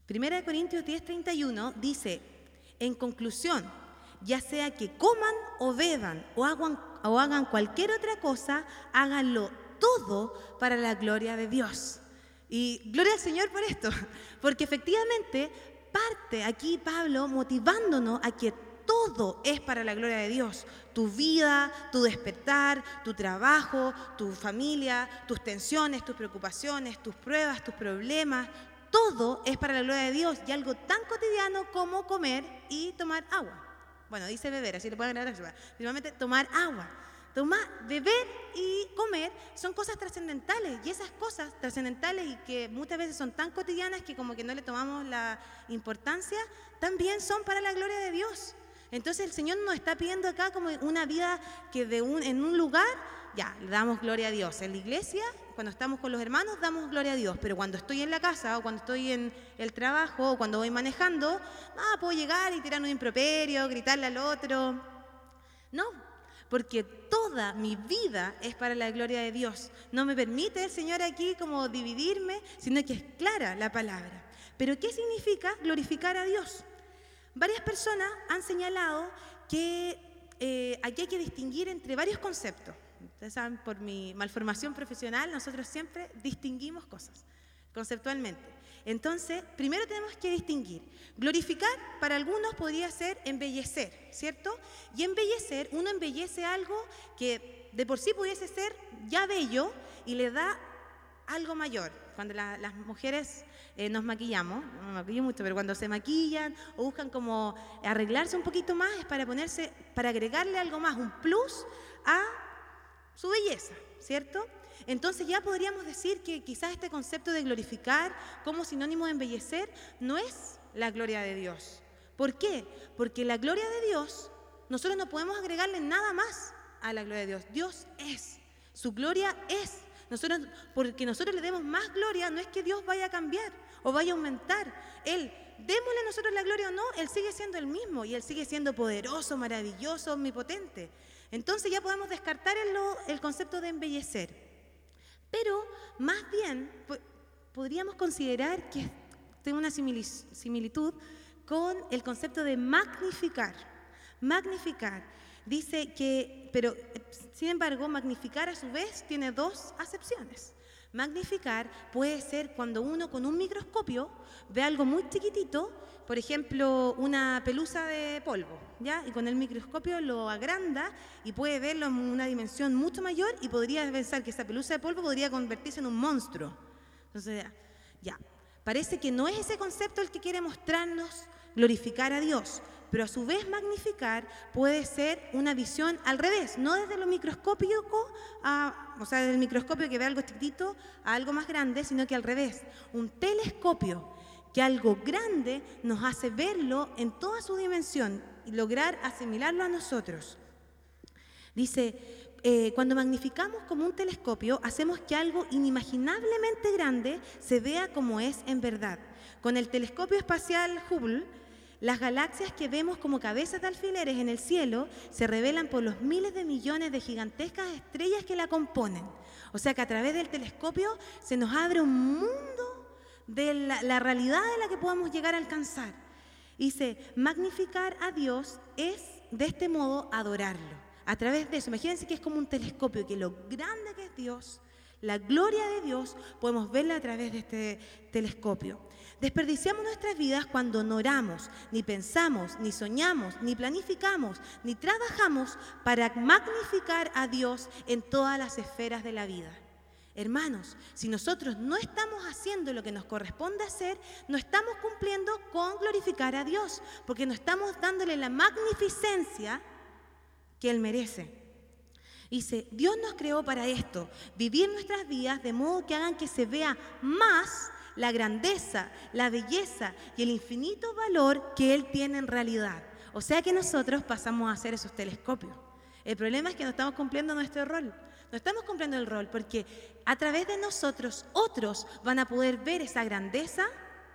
Primera de Corintios 10:31 dice, en conclusión, ya sea que coman o beban o hagan cualquier otra cosa, háganlo todo para la gloria de Dios. Y gloria al Señor por esto, porque efectivamente parte aquí Pablo motivándonos a que todo es para la gloria de Dios. Tu vida, tu despertar, tu trabajo, tu familia, tus tensiones, tus preocupaciones, tus pruebas, tus problemas, todo es para la gloria de Dios y algo tan cotidiano como comer y tomar agua. Bueno, dice beber, así le pueden agregar. Finalmente, tomar agua. Beber y comer son cosas trascendentales y esas cosas trascendentales y que muchas veces son tan cotidianas que como que no le tomamos la importancia, también son para la gloria de Dios. Entonces el Señor nos está pidiendo acá como una vida que en un lugar, ya, le damos gloria a Dios. En la iglesia, cuando estamos con los hermanos, damos gloria a Dios. Pero cuando estoy en la casa o cuando estoy en el trabajo o cuando voy manejando, puedo llegar y tirar un improperio, gritarle al otro. No, porque toda mi vida es para la gloria de Dios. No me permite el Señor aquí como dividirme, sino que es clara la palabra. Pero ¿qué significa glorificar a Dios? Varias personas han señalado que aquí hay que distinguir entre varios conceptos. Ustedes saben, por mi malformación profesional, nosotros siempre distinguimos cosas conceptualmente. Entonces, primero tenemos que distinguir. Glorificar para algunos podría ser embellecer, ¿cierto? Y embellecer, uno embellece algo que de por sí pudiese ser ya bello y le da algo mayor. Cuando las mujeres nos maquillamos, no me maquillo mucho, pero cuando se maquillan o buscan como arreglarse un poquito más es para agregarle algo más, un plus a su belleza, ¿cierto? Entonces ya podríamos decir que quizás este concepto de glorificar como sinónimo de embellecer no es la gloria de Dios. ¿Por qué? Porque la gloria de Dios, nosotros no podemos agregarle nada más a la gloria de Dios. Dios es, su gloria es. Porque nosotros le demos más gloria, no es que Dios vaya a cambiar o vaya a aumentar. Démosle a nosotros la gloria o no, Él sigue siendo el mismo y Él sigue siendo poderoso, maravilloso, omnipotente. Entonces ya podemos descartar el concepto de embellecer. Pero más bien podríamos considerar que tiene una similitud con el concepto de magnificar. Magnificar. Dice que, pero sin embargo, magnificar a su vez tiene dos acepciones. Magnificar puede ser cuando uno con un microscopio ve algo muy chiquitito, por ejemplo, una pelusa de polvo, ¿ya? Y con el microscopio lo agranda y puede verlo en una dimensión mucho mayor y podría pensar que esa pelusa de polvo podría convertirse en un monstruo. Entonces, ya, parece que no es ese concepto el que quiere mostrarnos glorificar a Dios. Pero a su vez magnificar puede ser una visión al revés, no desde lo microscópico, desde el microscopio que ve algo chiquitito a algo más grande, sino que al revés, un telescopio que algo grande nos hace verlo en toda su dimensión y lograr asimilarlo a nosotros. Dice, cuando magnificamos como un telescopio, hacemos que algo inimaginablemente grande se vea como es en verdad. Con el telescopio espacial Hubble, las galaxias que vemos como cabezas de alfileres en el cielo se revelan por los miles de millones de gigantescas estrellas que la componen. O sea que a través del telescopio se nos abre un mundo de la realidad de la que podamos llegar a alcanzar. Dice, magnificar a Dios es de este modo adorarlo. A través de eso, imagínense que es como un telescopio, que lo grande que es Dios, la gloria de Dios, podemos verla a través de este telescopio. Desperdiciamos nuestras vidas cuando no oramos, ni pensamos, ni soñamos, ni planificamos, ni trabajamos para magnificar a Dios en todas las esferas de la vida. Hermanos, si nosotros no estamos haciendo lo que nos corresponde hacer, no estamos cumpliendo con glorificar a Dios, porque no estamos dándole la magnificencia que Él merece. Dice, Dios nos creó para esto, vivir nuestras vidas de modo que hagan que se vea más la grandeza, la belleza y el infinito valor que Él tiene en realidad. O sea que nosotros pasamos a ser esos telescopios. El problema es que no estamos cumpliendo nuestro rol. No estamos cumpliendo el rol porque a través de nosotros otros van a poder ver esa grandeza,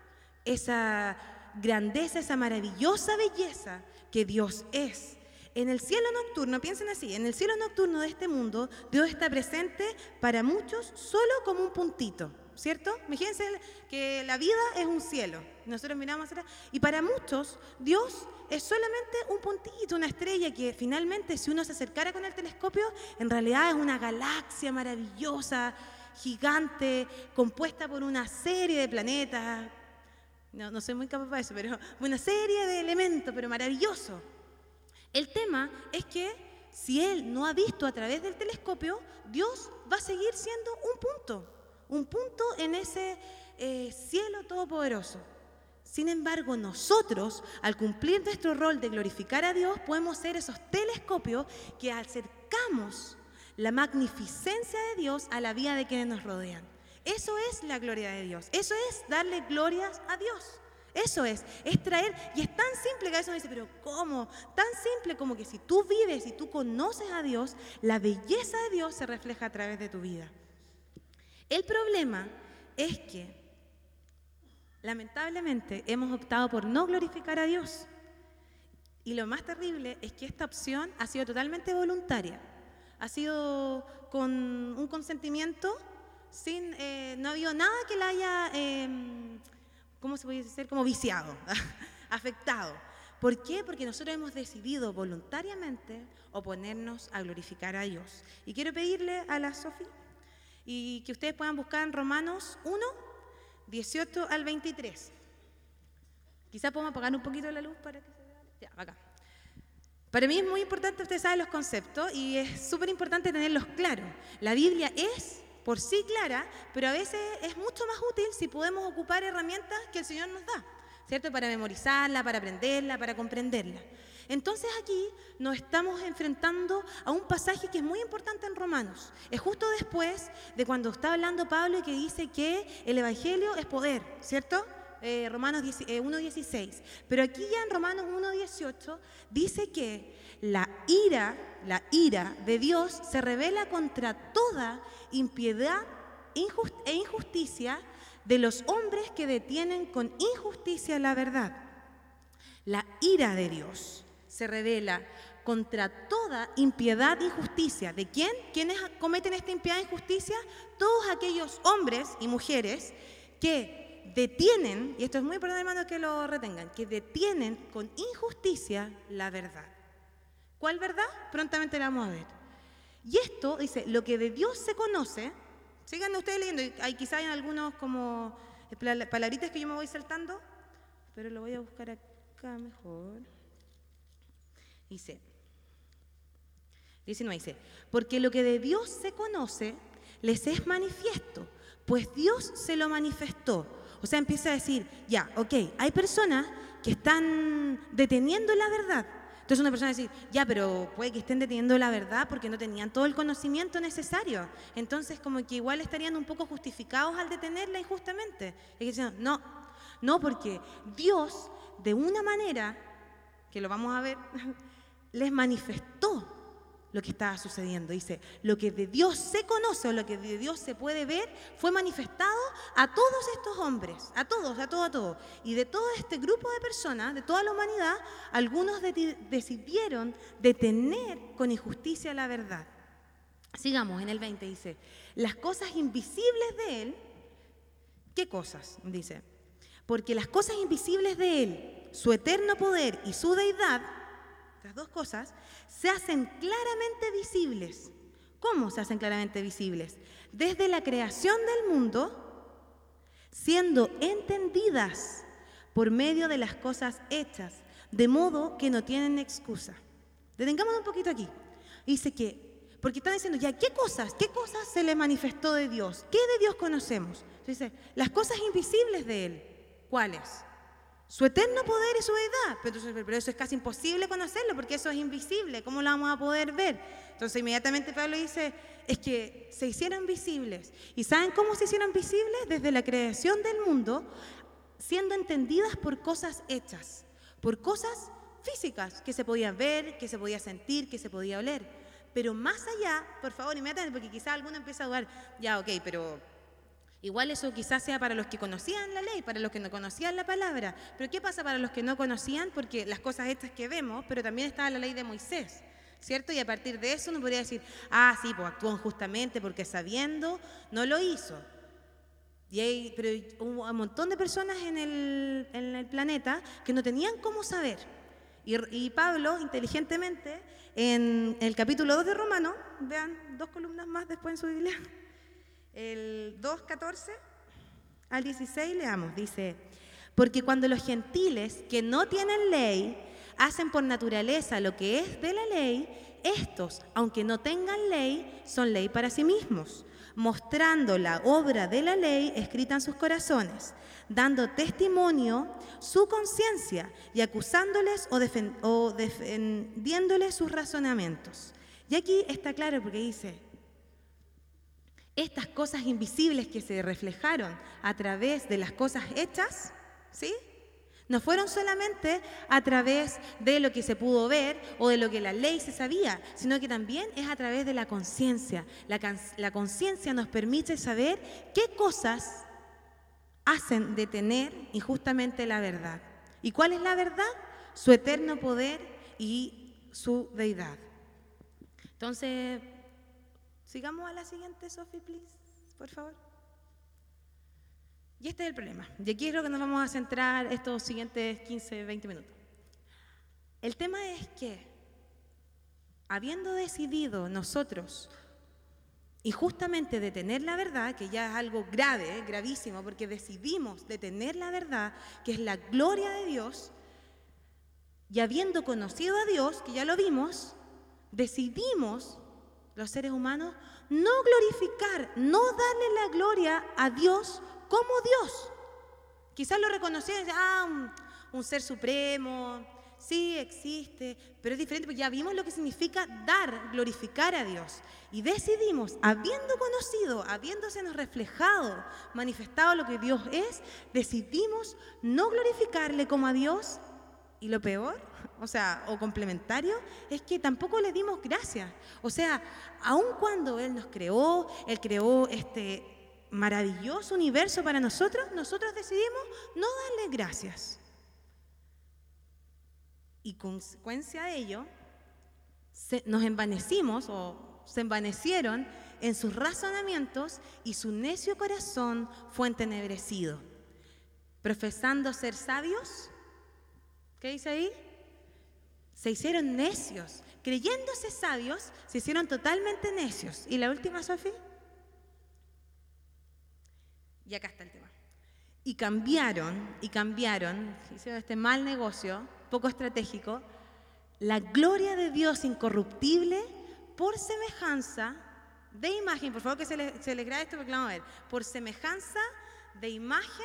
esa maravillosa belleza que Dios es. En el cielo nocturno, piensen así, en el cielo nocturno de este mundo, Dios está presente para muchos solo como un puntito, ¿cierto? Imagínense que la vida es un cielo, nosotros miramos hacia atrás. Y para muchos, Dios es solamente un puntito, una estrella que finalmente, si uno se acercara con el telescopio, en realidad es una galaxia maravillosa, gigante, compuesta por una serie de planetas. No soy muy capaz para eso, pero una serie de elementos, pero maravilloso. El tema es que si Él no ha visto a través del telescopio, Dios va a seguir siendo un punto en ese cielo todopoderoso. Sin embargo, nosotros, al cumplir nuestro rol de glorificar a Dios, podemos ser esos telescopios que acercamos la magnificencia de Dios a la vida de quienes nos rodean. Eso es la gloria de Dios. Eso es darle glorias a Dios. Eso es traer, y es tan simple que a veces uno dice, pero ¿cómo? Tan simple como que si tú vives y tú conoces a Dios, la belleza de Dios se refleja a través de tu vida. El problema es que, lamentablemente, hemos optado por no glorificar a Dios. Y lo más terrible es que esta opción ha sido totalmente voluntaria. Ha sido con un consentimiento, no ha habido nada que la haya, ¿cómo se puede decir? Como viciado, afectado. ¿Por qué? Porque nosotros hemos decidido voluntariamente oponernos a glorificar a Dios. Y quiero pedirle a la Sofi y que ustedes puedan buscar en Romanos 1, 18 al 23. Quizás podemos apagar un poquito la luz para que se vea. Ya, acá. Para mí es muy importante, ustedes saben los conceptos, y es súper importante tenerlos claros. La Biblia es por sí clara, pero a veces es mucho más útil si podemos ocupar herramientas que el Señor nos da, ¿cierto? Para memorizarla, para aprenderla, para comprenderla. Entonces aquí nos estamos enfrentando a un pasaje que es muy importante en Romanos. Es justo después de cuando está hablando Pablo y que dice que el Evangelio es poder, ¿cierto? Romanos 1.16. Pero aquí ya en Romanos 1.18 dice que la ira de Dios se revela contra toda impiedad e injusticia de los hombres que detienen con injusticia la verdad. La ira de Dios se revela contra toda impiedad e injusticia. ¿De quién? ¿Quiénes cometen esta impiedad e injusticia? Todos aquellos hombres y mujeres que detienen, y esto es muy importante, hermanos, que lo retengan, que detienen con injusticia la verdad. ¿Cuál verdad? Prontamente la vamos a ver. Y esto dice, lo que de Dios se conoce, sigan ustedes leyendo, quizá hay algunos como palabritas que yo me voy saltando, pero lo voy a buscar acá mejor. Dice, 19 dice, porque lo que de Dios se conoce les es manifiesto, pues Dios se lo manifestó. O sea, empieza a decir, ya, ok, hay personas que están deteniendo la verdad. Entonces una persona va a decir, ya, pero puede que estén deteniendo la verdad porque no tenían todo el conocimiento necesario. Entonces como que igual estarían un poco justificados al detenerla injustamente. Y que dicen, no, porque Dios, de una manera, que lo vamos a ver, les manifestó lo que estaba sucediendo. Dice, lo que de Dios se conoce o lo que de Dios se puede ver fue manifestado a todos estos hombres, a todos. Y de todo este grupo de personas, de toda la humanidad, algunos decidieron detener con injusticia la verdad. Sigamos, en el 20 dice, las cosas invisibles de Él, ¿qué cosas? Dice, porque las cosas invisibles de Él, su eterno poder y su deidad, estas dos cosas, se hacen claramente visibles. ¿Cómo se hacen claramente visibles? Desde la creación del mundo, siendo entendidas por medio de las cosas hechas, de modo que no tienen excusa. Detengámonos un poquito aquí. Dice que, porque están diciendo, ya, ¿qué cosas se le manifestó de Dios? ¿Qué de Dios conocemos? Entonces dice, las cosas invisibles de Él. ¿Cuáles? Su eterno poder y su deidad. Pero eso es casi imposible conocerlo porque eso es invisible. ¿Cómo lo vamos a poder ver? Entonces inmediatamente Pablo dice, es que se hicieron visibles. ¿Y saben cómo se hicieron visibles? Desde la creación del mundo, siendo entendidas por cosas hechas, por cosas físicas que se podían ver, que se podía sentir, que se podía oler. Pero más allá, por favor, inmediatamente, porque quizás alguno empieza a dudar, ya, ok, pero igual eso quizás sea para los que conocían la ley, para los que no conocían la palabra. Pero ¿qué pasa para los que no conocían? Porque las cosas estas que vemos, pero también estaba la ley de Moisés, ¿cierto? Y a partir de eso uno podría decir, sí, pues actuó injustamente porque sabiendo no lo hizo. Pero hubo un montón de personas en el planeta que no tenían cómo saber. Y Pablo, inteligentemente, en el capítulo 2 de Romanos, vean 2 columnas más después en su Biblia, el 2:14 al 16 leamos, dice: porque cuando los gentiles que no tienen ley hacen por naturaleza lo que es de la ley, estos, aunque no tengan ley, son ley para sí mismos, mostrando la obra de la ley escrita en sus corazones, dando testimonio su conciencia y acusándoles o defendiéndoles sus razonamientos. Y aquí está claro porque dice: estas cosas invisibles que se reflejaron a través de las cosas hechas, ¿sí?, no fueron solamente a través de lo que se pudo ver o de lo que la ley se sabía, sino que también es a través de la conciencia. La conciencia nos permite saber qué cosas hacen detener injustamente la verdad. ¿Y cuál es la verdad? Su eterno poder y su deidad. Entonces, sigamos a la siguiente, Sophie, please, por favor. Y este es el problema. Y aquí es lo que nos vamos a centrar estos siguientes 15, 20 minutos. El tema es que, habiendo decidido nosotros injustamente detener la verdad, que ya es algo grave, gravísimo, porque decidimos detener la verdad, que es la gloria de Dios, y habiendo conocido a Dios, que ya lo vimos, decidimos, los seres humanos, no glorificar, no darle la gloria a Dios como Dios. Quizás lo reconocían y decían, un ser supremo, sí existe, pero es diferente porque ya vimos lo que significa dar, glorificar a Dios. Y decidimos, habiendo conocido, habiéndosenos reflejado, manifestado lo que Dios es, decidimos no glorificarle como a Dios. Y lo peor, o complementario, es que tampoco le dimos gracias. O sea, aun cuando Él nos creó, Él creó este maravilloso universo para nosotros decidimos no darle gracias. Y consecuencia de ello, nos envanecimos o se envanecieron en sus razonamientos y su necio corazón fue entenebrecido. Profesando ser sabios, ¿qué dice ahí? Se hicieron necios. Creyéndose sabios, se hicieron totalmente necios. ¿Y la última, Sofía? Y acá está el tema. Y cambiaron, hicieron este mal negocio, poco estratégico, la gloria de Dios incorruptible por semejanza de imagen, por favor que se les grabe esto porque lo vamos a ver, por semejanza de imagen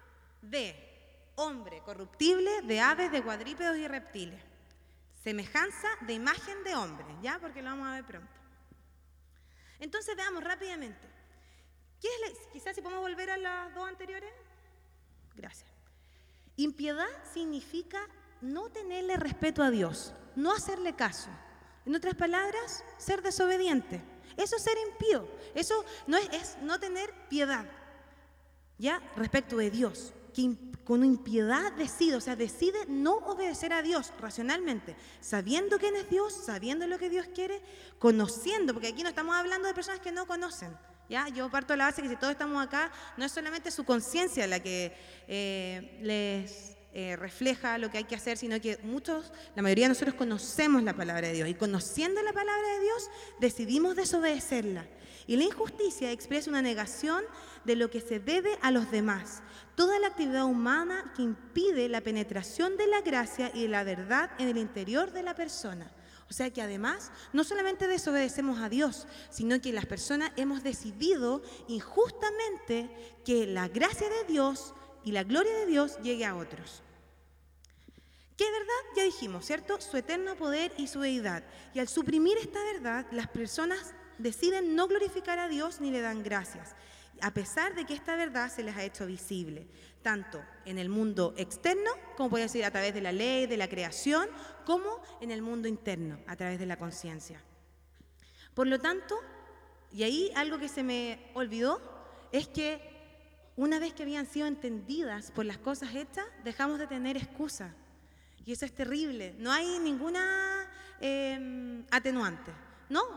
de hombre corruptible, de aves, de cuadrúpedos y reptiles. Semejanza de imagen de hombre, ¿ya? Porque lo vamos a ver pronto. Entonces veamos rápidamente. Quizás si podemos volver a las dos anteriores. Gracias. Impiedad significa no tenerle respeto a Dios, no hacerle caso. En otras palabras, ser desobediente. Eso es ser impío. Eso es no tener piedad, ¿ya? Respecto de Dios. Que con impiedad decide no obedecer a Dios racionalmente, sabiendo quién es Dios, sabiendo lo que Dios quiere, conociendo, porque aquí no estamos hablando de personas que no conocen. ¿Ya? Yo parto de la base que si todos estamos acá, no es solamente su conciencia la que les refleja lo que hay que hacer, sino que la mayoría de nosotros conocemos la palabra de Dios y conociendo la palabra de Dios decidimos desobedecerla. Y la injusticia expresa una negación de lo que se debe a los demás, toda la actividad humana que impide la penetración de la gracia y de la verdad en el interior de la persona. O sea que además no solamente desobedecemos a Dios, sino que las personas hemos decidido injustamente que la gracia de Dios y la gloria de Dios llegue a otros. ¿Qué verdad? Ya dijimos, ¿cierto? Su eterno poder y su deidad. Y al suprimir esta verdad, las personas deciden no glorificar a Dios ni le dan gracias, a pesar de que esta verdad se les ha hecho visible, tanto en el mundo externo, como puede decir a través de la ley, de la creación, como en el mundo interno, a través de la conciencia. Por lo tanto, y ahí algo que se me olvidó, es que una vez que habían sido entendidas por las cosas hechas, dejamos de tener excusa. Y eso es terrible. No hay ninguna atenuante. No,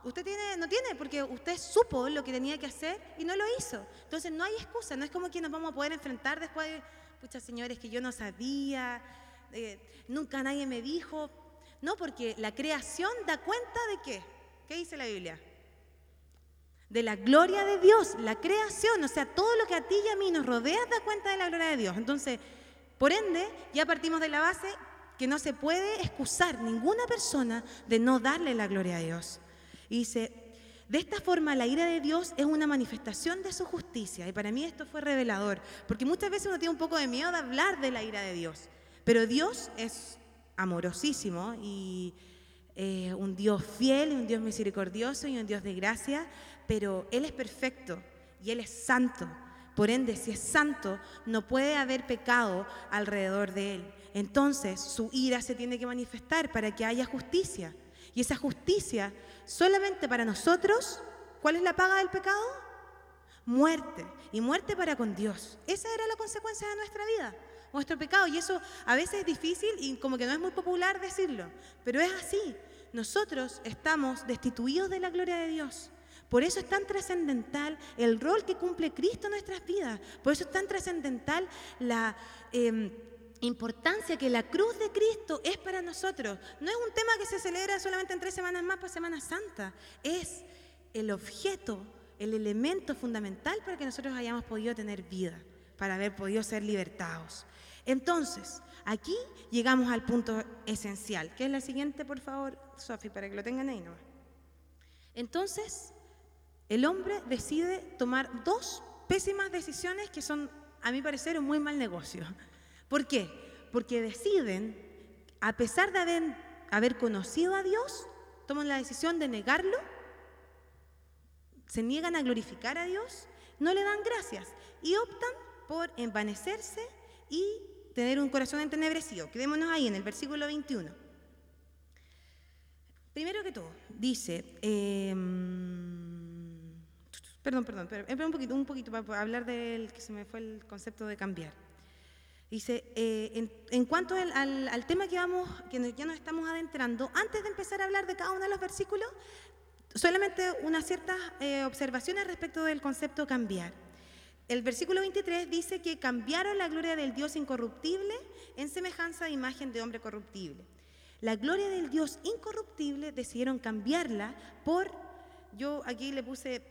no tiene, porque usted supo lo que tenía que hacer y no lo hizo. Entonces no hay excusa, no es como que nos vamos a poder enfrentar después de, pucha señores, que yo no sabía, nunca nadie me dijo. No, porque la creación da cuenta de ¿qué? ¿Qué dice la Biblia? De la gloria de Dios, la creación, o sea, todo lo que a ti y a mí nos rodea da cuenta de la gloria de Dios. Entonces, por ende, ya partimos de la base que no se puede excusar ninguna persona de no darle la gloria a Dios. Y dice, de esta forma la ira de Dios es una manifestación de su justicia. Y para mí esto fue revelador, porque muchas veces uno tiene un poco de miedo de hablar de la ira de Dios. Pero Dios es amorosísimo y un Dios fiel, un Dios misericordioso y un Dios de gracia, pero Él es perfecto y Él es santo. Por ende, si es santo, no puede haber pecado alrededor de Él. Entonces, su ira se tiene que manifestar para que haya justicia. Y esa justicia, solamente para nosotros, ¿cuál es la paga del pecado? Muerte. Y muerte para con Dios. Esa era la consecuencia de nuestra vida, nuestro pecado. Y eso a veces es difícil y como que no es muy popular decirlo. Pero es así. Nosotros estamos destituidos de la gloria de Dios. Por eso es tan trascendental el rol que cumple Cristo en nuestras vidas. Por eso es tan trascendental la importancia que la cruz de Cristo es para nosotros. No es un tema que se celebra solamente en 3 semanas más para Semana Santa. Es el objeto, el elemento fundamental para que nosotros hayamos podido tener vida, para haber podido ser libertados. Entonces, aquí llegamos al punto esencial, que es la siguiente, por favor, Sofi, para que lo tengan ahí nomás. Entonces, el hombre decide tomar 2 pésimas decisiones que son, a mi parecer, un muy mal negocio. ¿Por qué? Porque deciden, a pesar de haber conocido a Dios, toman la decisión de negarlo, se niegan a glorificar a Dios, no le dan gracias y optan por envanecerse y tener un corazón entenebrecido. Quedémonos ahí en el versículo 21. Primero que todo, dice... Perdón, un poquito para hablar del que se me fue el concepto de cambiar. Dice, en cuanto al tema que ya nos estamos adentrando, antes de empezar a hablar de cada uno de los versículos, solamente unas ciertas observaciones respecto del concepto cambiar. El versículo 23 dice que cambiaron la gloria del Dios incorruptible en semejanza de imagen de hombre corruptible. La gloria del Dios incorruptible decidieron cambiarla por, yo aquí le puse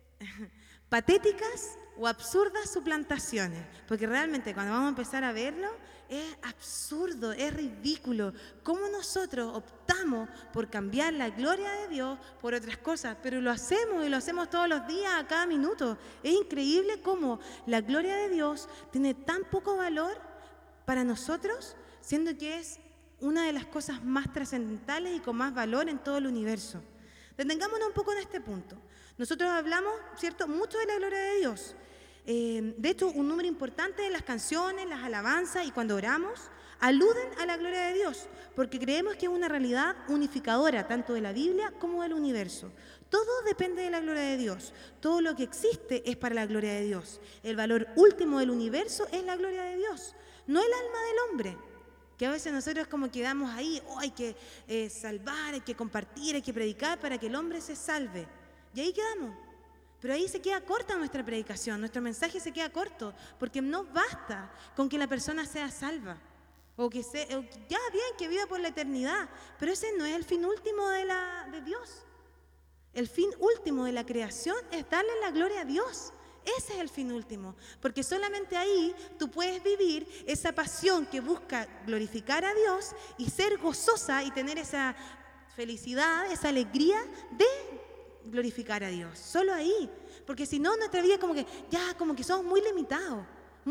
patéticas o absurdas suplantaciones, porque realmente cuando vamos a empezar a verlo es absurdo, es ridículo cómo nosotros optamos por cambiar la gloria de Dios por otras cosas, pero lo hacemos y lo hacemos todos los días, a cada minuto. Es increíble cómo la gloria de Dios tiene tan poco valor para nosotros, siendo que es una de las cosas más trascendentales y con más valor en todo el universo. Detengámonos un poco en este punto. Nosotros hablamos, ¿cierto?, mucho de la gloria de Dios. De hecho, un número importante de las canciones, las alabanzas y cuando oramos, aluden a la gloria de Dios, porque creemos que es una realidad unificadora tanto de la Biblia como del universo. Todo depende de la gloria de Dios. Todo lo que existe es para la gloria de Dios. El valor último del universo es la gloria de Dios, no el alma del hombre. Que a veces nosotros como quedamos ahí, hay que salvar, hay que compartir, hay que predicar para que el hombre se salve. Y ahí quedamos. Pero ahí se queda corta nuestra predicación, nuestro mensaje se queda corto, porque no basta con que la persona sea salva. O que ya bien, que viva por la eternidad. Pero ese no es el fin último de Dios. El fin último de la creación es darle la gloria a Dios. Ese es el fin último, porque solamente ahí tú puedes vivir esa pasión que busca glorificar a Dios y ser gozosa y tener esa felicidad, esa alegría de glorificar a Dios. Solo ahí, porque si no, nuestra vida como que somos muy limitados,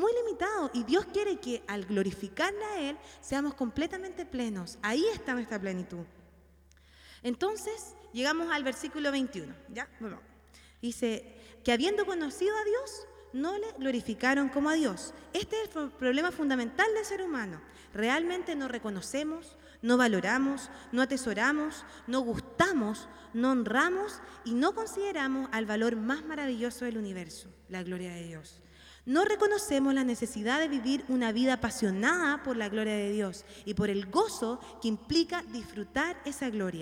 y Dios quiere que al glorificarle a Él seamos completamente plenos. Ahí está nuestra plenitud. Entonces, llegamos al versículo 21, ¿ya? Bueno, dice que habiendo conocido a Dios, no le glorificaron como a Dios. Este es el problema fundamental del ser humano. Realmente no reconocemos, no valoramos, no atesoramos, no gustamos, no honramos y no consideramos al valor más maravilloso del universo, la gloria de Dios. No reconocemos la necesidad de vivir una vida apasionada por la gloria de Dios y por el gozo que implica disfrutar esa gloria.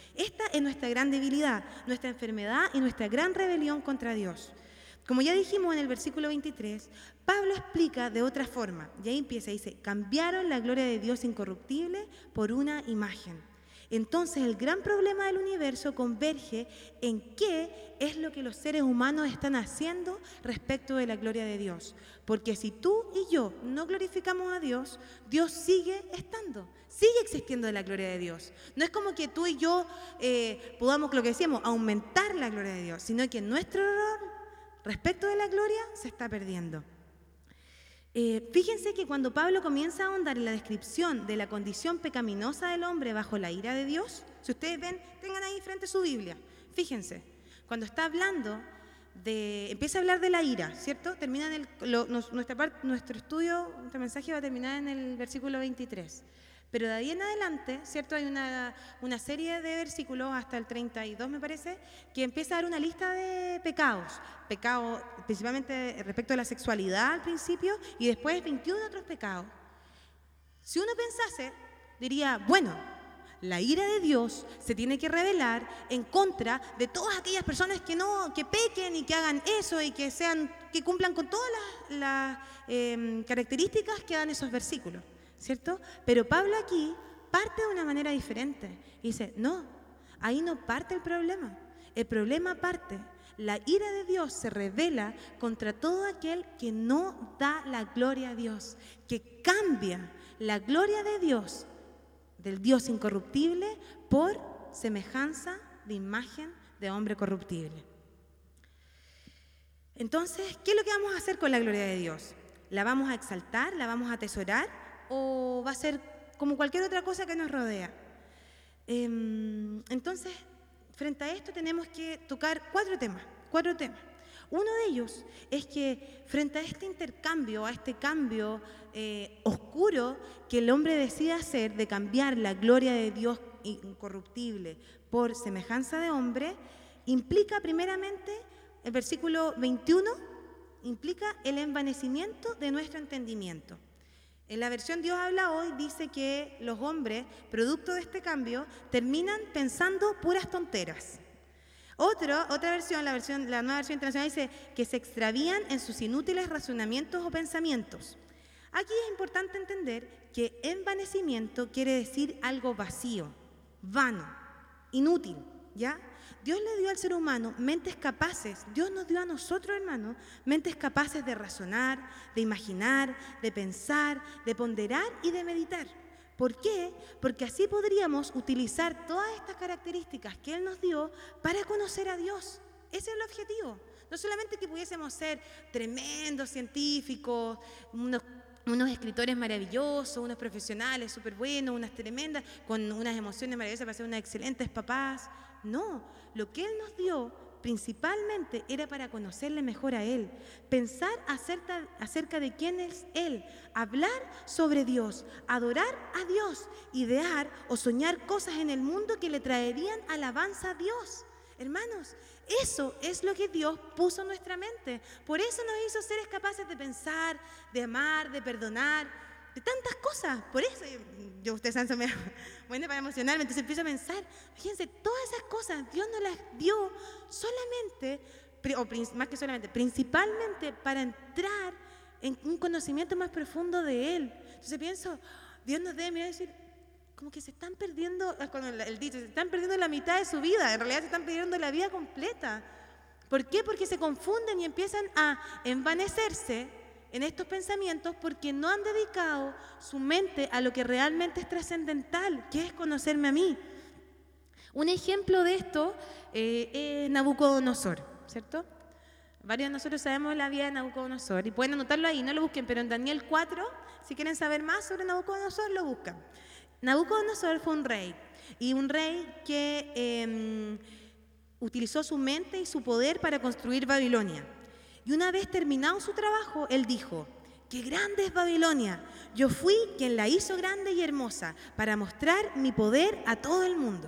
Esta es nuestra gran debilidad, nuestra enfermedad y nuestra gran rebelión contra Dios. Como ya dijimos en el versículo 23, Pablo explica de otra forma, y ahí empieza, dice, cambiaron la gloria de Dios incorruptible por una imagen. Entonces el gran problema del universo converge en qué es lo que los seres humanos están haciendo respecto de la gloria de Dios. Porque si tú y yo no glorificamos a Dios, Dios sigue estando, sigue existiendo la gloria de Dios. No es como que tú y yo podamos, lo que decíamos, aumentar la gloria de Dios, sino que nuestro error respecto de la gloria se está perdiendo. Fíjense que cuando Pablo comienza a ahondar en la descripción de la condición pecaminosa del hombre bajo la ira de Dios, si ustedes ven, tengan ahí frente su Biblia, fíjense, cuando está hablando empieza a hablar de la ira, ¿cierto? Termina nuestro estudio, nuestro mensaje va a terminar en el versículo 23. Pero de ahí en adelante, ¿cierto? Hay una serie de versículos, hasta el 32 me parece, que empieza a dar una lista de pecados. Pecados principalmente respecto a la sexualidad al principio y después 21 otros pecados. Si uno pensase, diría, bueno, la ira de Dios se tiene que revelar en contra de todas aquellas personas que pequen y que hagan eso y que cumplan con todas las características que dan esos versículos, ¿cierto? Pero Pablo aquí parte de una manera diferente. Y dice, no, ahí no parte el problema. El problema parte. La ira de Dios se revela contra todo aquel que no da la gloria a Dios, que cambia la gloria de Dios, del Dios incorruptible, por semejanza de imagen de hombre corruptible. Entonces, ¿qué es lo que vamos a hacer con la gloria de Dios? ¿La vamos a exaltar? ¿La vamos a atesorar? ¿O va a ser como cualquier otra cosa que nos rodea? Entonces, frente a esto tenemos que tocar cuatro temas. Uno de ellos es que frente a este intercambio, a este cambio oscuro que el hombre decide hacer de cambiar la gloria de Dios incorruptible por semejanza de hombre, implica primeramente, el versículo 21, implica el envanecimiento de nuestro entendimiento. En la versión Dios habla hoy dice que los hombres, producto de este cambio, terminan pensando puras tonteras. Otra versión, la nueva versión internacional dice que se extravían en sus inútiles razonamientos o pensamientos. Aquí es importante entender que envanecimiento quiere decir algo vacío, vano, inútil, ¿ya? Dios le dio al ser humano mentes capaces, Dios nos dio a nosotros, hermanos, mentes capaces de razonar, de imaginar, de pensar, de ponderar y de meditar. ¿Por qué? Porque así podríamos utilizar todas estas características que Él nos dio para conocer a Dios. Ese es el objetivo. No solamente que pudiésemos ser tremendos científicos, unos escritores maravillosos, unos profesionales súper buenos, unas tremendas, con unas emociones maravillosas para ser unos excelentes papás. No, lo que Él nos dio principalmente era para conocerle mejor a Él, pensar acerca de quién es Él, hablar sobre Dios, adorar a Dios, idear o soñar cosas en el mundo que le traerían alabanza a Dios. Hermanos, eso es lo que Dios puso en nuestra mente. Por eso nos hizo seres capaces de pensar, de amar, de perdonar, de tantas cosas. Por eso, ustedes saben, me bueno para emocionarme, entonces empiezo a pensar, fíjense, todas esas cosas Dios nos las dio solamente, o más que solamente, principalmente para entrar en un conocimiento más profundo de Él. Entonces pienso, Dios nos debe mirar y decir, como que se están perdiendo, con el dicho, se están perdiendo la mitad de su vida, en realidad se están perdiendo la vida completa. ¿Por qué? Porque se confunden y empiezan a envanecerse en estos pensamientos porque no han dedicado su mente a lo que realmente es trascendental, que es conocerme a mí. Un ejemplo de esto es Nabucodonosor, ¿cierto? Varios de nosotros sabemos la vida de Nabucodonosor y pueden anotarlo ahí, no lo busquen, pero en Daniel 4, si quieren saber más sobre Nabucodonosor, lo buscan. Nabucodonosor fue un rey, y un rey que utilizó su mente y su poder para construir Babilonia. Y una vez terminado su trabajo, él dijo, ¡qué grande es Babilonia! Yo fui quien la hizo grande y hermosa para mostrar mi poder a todo el mundo.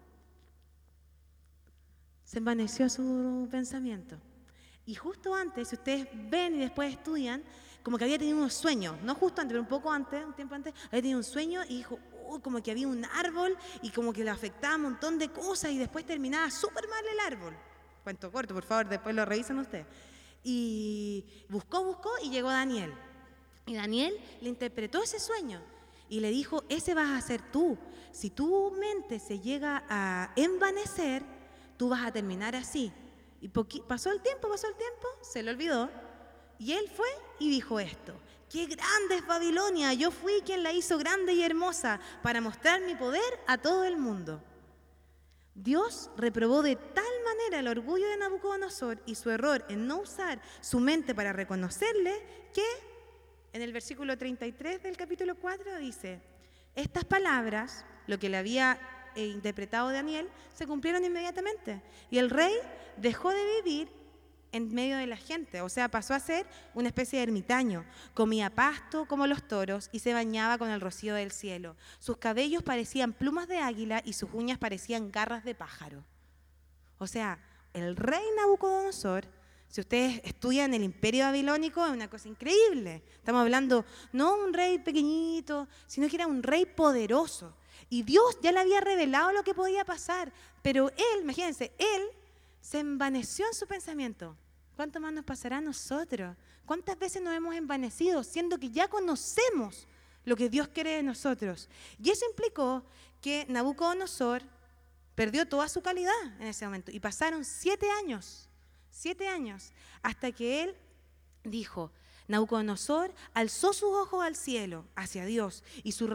Se envaneció su pensamiento. Y justo antes, si ustedes ven y después estudian, como que había tenido unos sueños, no justo antes, pero un poco antes, un tiempo antes, había tenido un sueño y dijo, como que había un árbol y como que le afectaba un montón de cosas y después terminaba súper mal el árbol. Cuento corto, por favor, después lo revisan ustedes. Y buscó y llegó Daniel. Y Daniel le interpretó ese sueño y le dijo, ese vas a ser tú. Si tu mente se llega a envanecer, tú vas a terminar así. Y pasó el tiempo, se le olvidó. Y él fue y dijo esto: ¡qué grande es Babilonia! Yo fui quien la hizo grande y hermosa para mostrar mi poder a todo el mundo. Dios reprobó de tal manera el orgullo de Nabucodonosor y su error en no usar su mente para reconocerle que en el versículo 33 del capítulo 4 dice: estas palabras, lo que le había interpretado Daniel, se cumplieron inmediatamente. Y el rey dejó de vivir en medio de la gente, o sea, pasó a ser una especie de ermitaño. Comía pasto como los toros y se bañaba con el rocío del cielo. Sus cabellos parecían plumas de águila y sus uñas parecían garras de pájaro. O sea, el rey Nabucodonosor, si ustedes estudian el imperio babilónico, es una cosa increíble. Estamos hablando no un rey pequeñito, sino que era un rey poderoso. Y Dios ya le había revelado lo que podía pasar, pero él, imagínense, él se envaneció en su pensamiento. ¿Cuánto más nos pasará a nosotros? ¿Cuántas veces nos hemos envanecido siendo que ya conocemos lo que Dios quiere de nosotros? Y eso implicó que Nabucodonosor perdió toda su calidad en ese momento. Y pasaron 7 años, hasta que él dijo, Nabucodonosor alzó sus ojos al cielo, hacia Dios, y su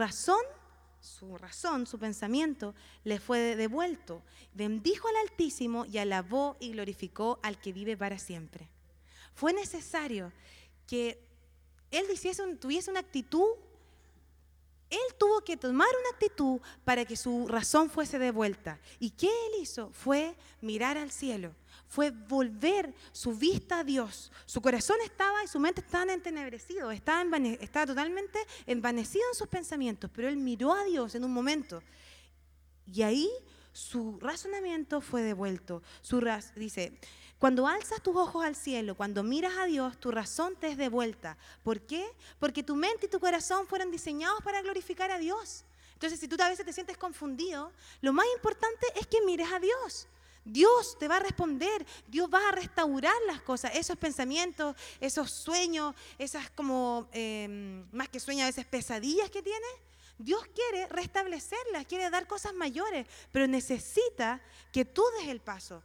pensamiento le fue devuelto. Bendijo al Altísimo y alabó y glorificó al que vive para siempre. Fue necesario que él tuviese una actitud. Él tuvo que tomar una actitud para que su razón fuese devuelta. ¿Y qué él hizo? Fue mirar al cielo. Fue volver su vista a Dios. Su corazón y su mente estaban entenebrecidos, estaba totalmente envanecido en sus pensamientos, pero él miró a Dios en un momento y ahí su razonamiento fue devuelto. Dice, cuando alzas tus ojos al cielo, cuando miras a Dios, tu razón te es devuelta. ¿Por qué? Porque tu mente y tu corazón fueron diseñados para glorificar a Dios. Entonces, si tú a veces te sientes confundido, lo más importante es que mires a Dios. Dios te va a responder, Dios va a restaurar las cosas, esos pensamientos, esos sueños, esas como, más que sueños, a veces pesadillas que tienes. Dios quiere restablecerlas, quiere dar cosas mayores, pero necesita que tú des el paso.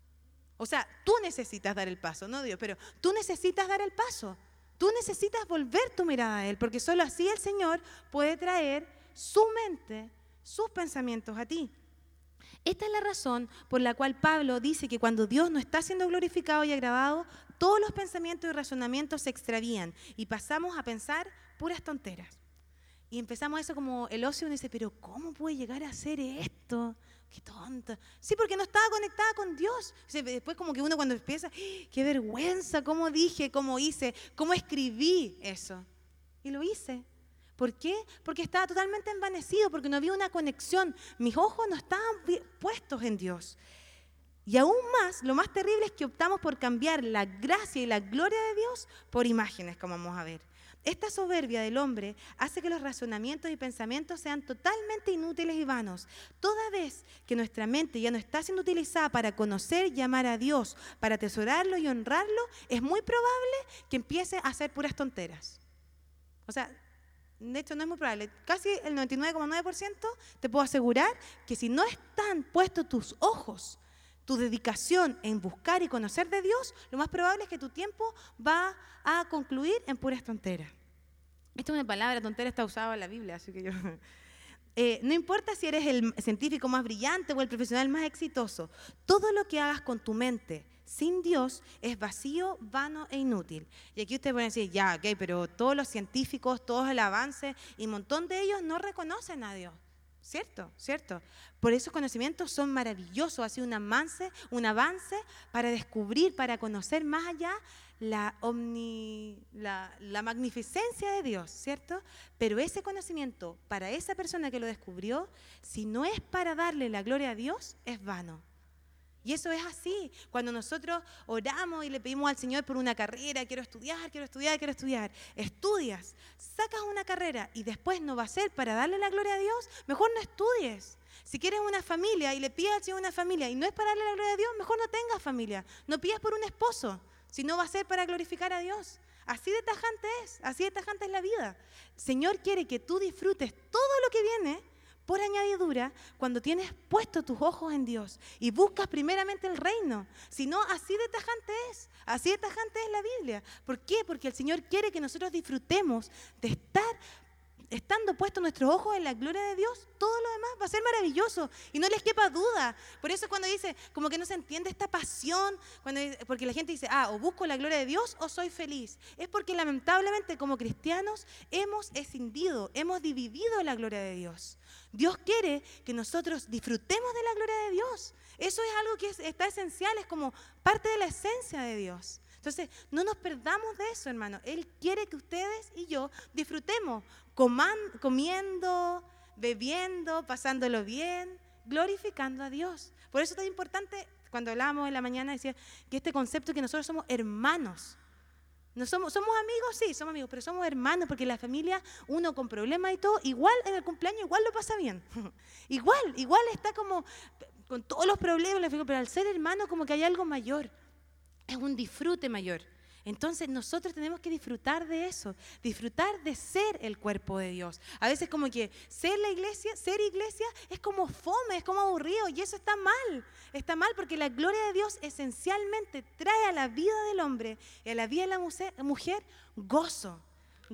O sea, tú necesitas dar el paso, no Dios, pero tú necesitas dar el paso. Tú necesitas volver tu mirada a Él, porque solo así el Señor puede traer su mente, sus pensamientos a ti. Esta es la razón por la cual Pablo dice que cuando Dios no está siendo glorificado y agradado, todos los pensamientos y razonamientos se extravían y pasamos a pensar puras tonteras. Y empezamos eso como el ocio, uno dice, pero ¿cómo puede llegar a hacer esto? ¡Qué tonta! Sí, porque no estaba conectada con Dios. Después como que uno cuando empieza, ¡qué vergüenza! ¿Cómo dije? ¿Cómo hice? ¿Cómo escribí eso? Y lo hice. ¿Por qué? Porque estaba totalmente envanecido, porque no había una conexión. Mis ojos no estaban puestos en Dios. Y aún más, lo más terrible es que optamos por cambiar la gracia y la gloria de Dios por imágenes, como vamos a ver. Esta soberbia del hombre hace que los razonamientos y pensamientos sean totalmente inútiles y vanos. Toda vez que nuestra mente ya no está siendo utilizada para conocer y amar a Dios, para atesorarlo y honrarlo, es muy probable que empiece a hacer puras tonteras. O sea, de hecho no es muy probable, casi el 99,9% te puedo asegurar que si no están puestos tus ojos, tu dedicación en buscar y conocer de Dios, lo más probable es que tu tiempo va a concluir en puras tonteras. Esta es una palabra, tontera está usada en la Biblia, así que yo... no importa si eres el científico más brillante o el profesional más exitoso, todo lo que hagas con tu mente sin Dios es vacío, vano e inútil. Y aquí ustedes pueden decir, ya, ok, pero todos los científicos, todos el avance y un montón de ellos no reconocen a Dios. ¿Cierto? Por esos conocimientos son maravillosos, ha sido un avance para descubrir, para conocer más allá la magnificencia de Dios, ¿cierto? Pero ese conocimiento, para esa persona que lo descubrió, si no es para darle la gloria a Dios, es vano. Y eso es así. Cuando nosotros oramos y le pedimos al Señor por una carrera, quiero estudiar, estudias, sacas una carrera y después no va a ser para darle la gloria a Dios, mejor no estudies. Si quieres una familia y le pides al Señor una familia y no es para darle la gloria a Dios, mejor no tengas familia. No pidas por un esposo, si no va a ser para glorificar a Dios. Así de tajante es la vida. El Señor quiere que tú disfrutes todo lo que viene por añadidura cuando tienes puestos tus ojos en Dios y buscas primeramente el reino. Si no, así de tajante es la Biblia. ¿Por qué? Porque el Señor quiere que nosotros disfrutemos de estar estando puestos nuestros ojos en la gloria de Dios. Todo lo demás va a ser maravilloso y no les quepa duda. Por eso cuando dice, como que no se entiende esta pasión, porque la gente dice, o busco la gloria de Dios o soy feliz. Es porque lamentablemente como cristianos hemos escindido, hemos dividido la gloria de Dios. Dios quiere que nosotros disfrutemos de la gloria de Dios. Eso es algo que está esencial, es como parte de la esencia de Dios. Entonces, no nos perdamos de eso, hermano. Él quiere que ustedes y yo disfrutemos comiendo, bebiendo, pasándolo bien, glorificando a Dios. Por eso es tan importante, cuando hablábamos en la mañana, decía que este concepto que nosotros somos hermanos. No somos amigos, sí, somos amigos, pero somos hermanos porque en la familia, uno con problemas y todo, igual en el cumpleaños, igual lo pasa bien. igual está como con todos los problemas, pero al ser hermano como que hay algo mayor. Es un disfrute mayor. Entonces nosotros tenemos que disfrutar de eso, disfrutar de ser el cuerpo de Dios. A veces como que ser iglesia es como fome, es como aburrido y eso está mal porque la gloria de Dios esencialmente trae a la vida del hombre y a la vida de la mujer gozo,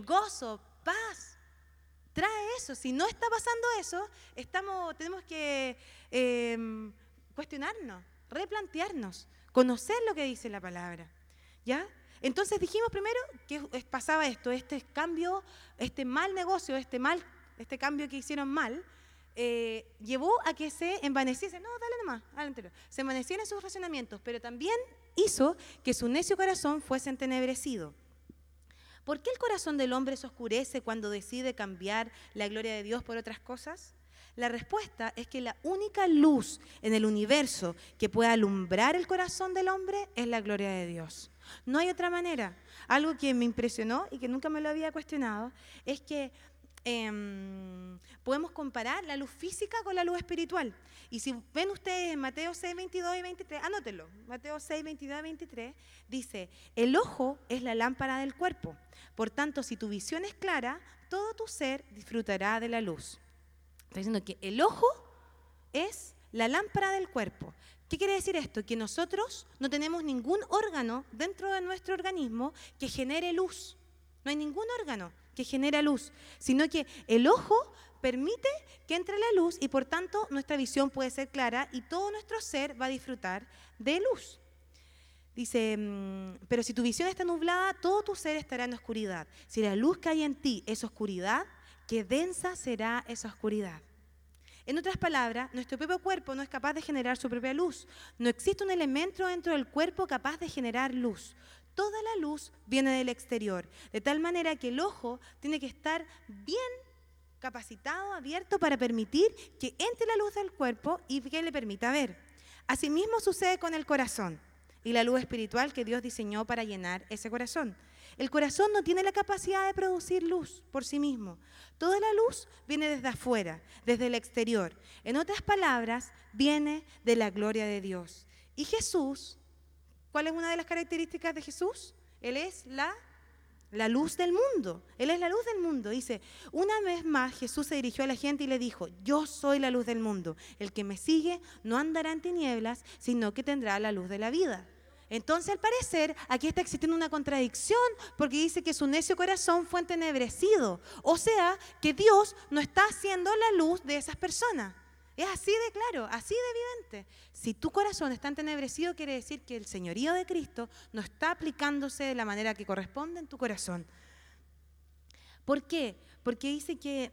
paz. Trae eso. Si no está pasando eso, tenemos que cuestionarnos, replantearnos, conocer lo que dice la palabra, ¿ya? Entonces dijimos primero que pasaba esto, este cambio, este mal negocio, este cambio que hicieron mal, llevó a que se envaneciesen, se envanecieran sus razonamientos, pero también hizo que su necio corazón fuese entenebrecido. ¿Por qué el corazón del hombre se oscurece cuando decide cambiar la gloria de Dios por otras cosas? La respuesta es que la única luz en el universo que pueda alumbrar el corazón del hombre es la gloria de Dios. No hay otra manera. Algo que me impresionó y que nunca me lo había cuestionado es que podemos comparar la luz física con la luz espiritual. Y si ven ustedes en Mateo 6, 22 y 23, anótenlo. Mateo 6, 22 y 23 dice, el ojo es la lámpara del cuerpo. Por tanto, si tu visión es clara, todo tu ser disfrutará de la luz. Está diciendo que el ojo es la lámpara del cuerpo. ¿Qué quiere decir esto? Que nosotros no tenemos ningún órgano dentro de nuestro organismo que genere luz. No hay ningún órgano que genere luz, sino que el ojo permite que entre la luz y por tanto nuestra visión puede ser clara y todo nuestro ser va a disfrutar de luz. Dice, pero si tu visión está nublada, todo tu ser estará en oscuridad. Si la luz que hay en ti es oscuridad, qué densa será esa oscuridad. En otras palabras, nuestro propio cuerpo no es capaz de generar su propia luz. No existe un elemento dentro del cuerpo capaz de generar luz. Toda la luz viene del exterior, de tal manera que el ojo tiene que estar bien capacitado, abierto para permitir que entre la luz del cuerpo y que le permita ver. Asimismo sucede con el corazón y la luz espiritual que Dios diseñó para llenar ese corazón. El corazón no tiene la capacidad de producir luz por sí mismo. Toda la luz viene desde afuera, desde el exterior. En otras palabras, viene de la gloria de Dios. Y Jesús, ¿cuál es una de las características de Jesús? Él es la luz del mundo. Él es la luz del mundo. Dice, una vez más Jesús se dirigió a la gente y le dijo, yo soy la luz del mundo. El que me sigue no andará en tinieblas, sino que tendrá la luz de la vida. Entonces, al parecer, aquí está existiendo una contradicción porque dice que su necio corazón fue entenebrecido. O sea, que Dios no está haciendo la luz de esas personas. Es así de claro, así de evidente. Si tu corazón está entenebrecido, quiere decir que el señorío de Cristo no está aplicándose de la manera que corresponde en tu corazón. ¿Por qué? Porque dice que...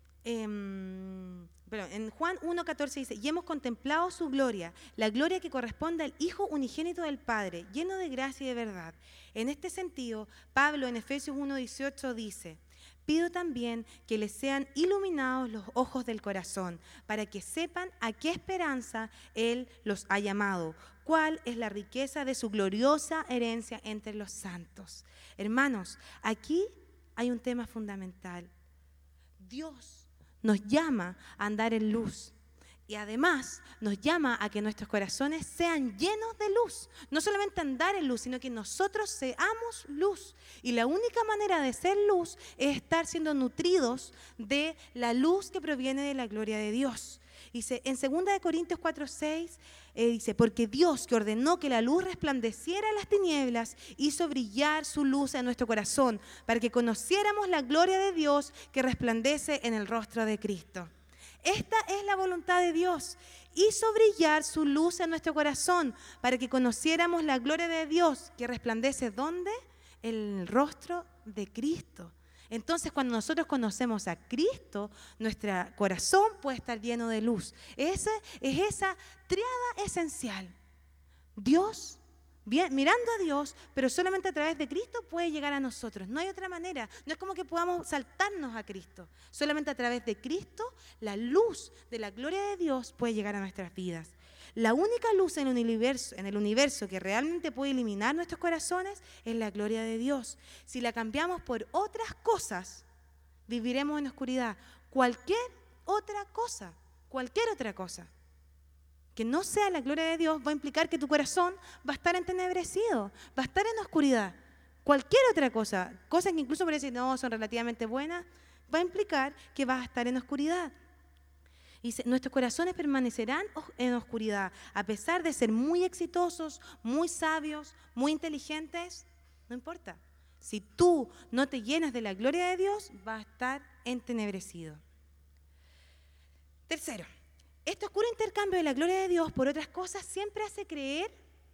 en Juan 1:14 dice, y hemos contemplado su gloria, la gloria que corresponde al Hijo unigénito del Padre, lleno de gracia y de verdad. En este sentido, Pablo en Efesios 1:18 dice, Pido también que les sean iluminados los ojos del corazón, para que sepan a qué esperanza Él los ha llamado, cuál es la riqueza de su gloriosa herencia entre los santos. Hermanos, aquí hay un tema fundamental. Dios nos llama a andar en luz. Y además nos llama a que nuestros corazones sean llenos de luz. No solamente andar en luz, sino que nosotros seamos luz. Y la única manera de ser luz es estar siendo nutridos de la luz que proviene de la gloria de Dios. Dice, en 2 Corintios 4:6, dice, porque Dios, que ordenó que la luz resplandeciera en las tinieblas, hizo brillar su luz en nuestro corazón, para que conociéramos la gloria de Dios que resplandece en el rostro de Cristo. Esta es la voluntad de Dios. Hizo brillar su luz en nuestro corazón para que conociéramos la gloria de Dios que resplandece ¿dónde? En el rostro de Cristo. Entonces, cuando nosotros conocemos a Cristo, nuestro corazón puede estar lleno de luz. Esa es esa tríada esencial. Dios, bien, mirando a Dios, pero solamente a través de Cristo puede llegar a nosotros. No hay otra manera. No es como que podamos saltarnos a Cristo. Solamente a través de Cristo, la luz de la gloria de Dios puede llegar a nuestras vidas. La única luz en el universo que realmente puede iluminar nuestros corazones es la gloria de Dios. Si la cambiamos por otras cosas, viviremos en oscuridad. Cualquier otra cosa que no sea la gloria de Dios va a implicar que tu corazón va a estar entenebrecido, va a estar en oscuridad. Cualquier otra cosa, cosas que incluso parecen no son relativamente buenas, va a implicar que vas a estar en oscuridad. Y nuestros corazones permanecerán en oscuridad, a pesar de ser muy exitosos, muy sabios, muy inteligentes, no importa. Si tú no te llenas de la gloria de Dios, vas a estar entenebrecido. Tercero, este oscuro intercambio de la gloria de Dios por otras cosas siempre hace creer,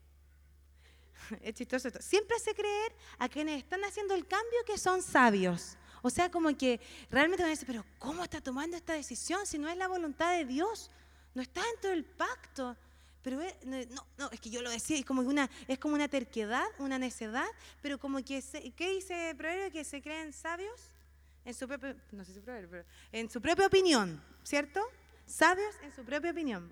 es chistoso esto, siempre hace creer a quienes están haciendo el cambio que son sabios. O sea, como que realmente van a decir, pero ¿cómo está tomando esta decisión si no es la voluntad de Dios? No está dentro del pacto. Pero no, es que yo lo decía, es como una terquedad, una necedad, pero como que, ¿qué dice el proverbio? Que se creen sabios en su propia, no sé si proverbio, pero en su propia opinión, ¿cierto? Sabios en su propia opinión.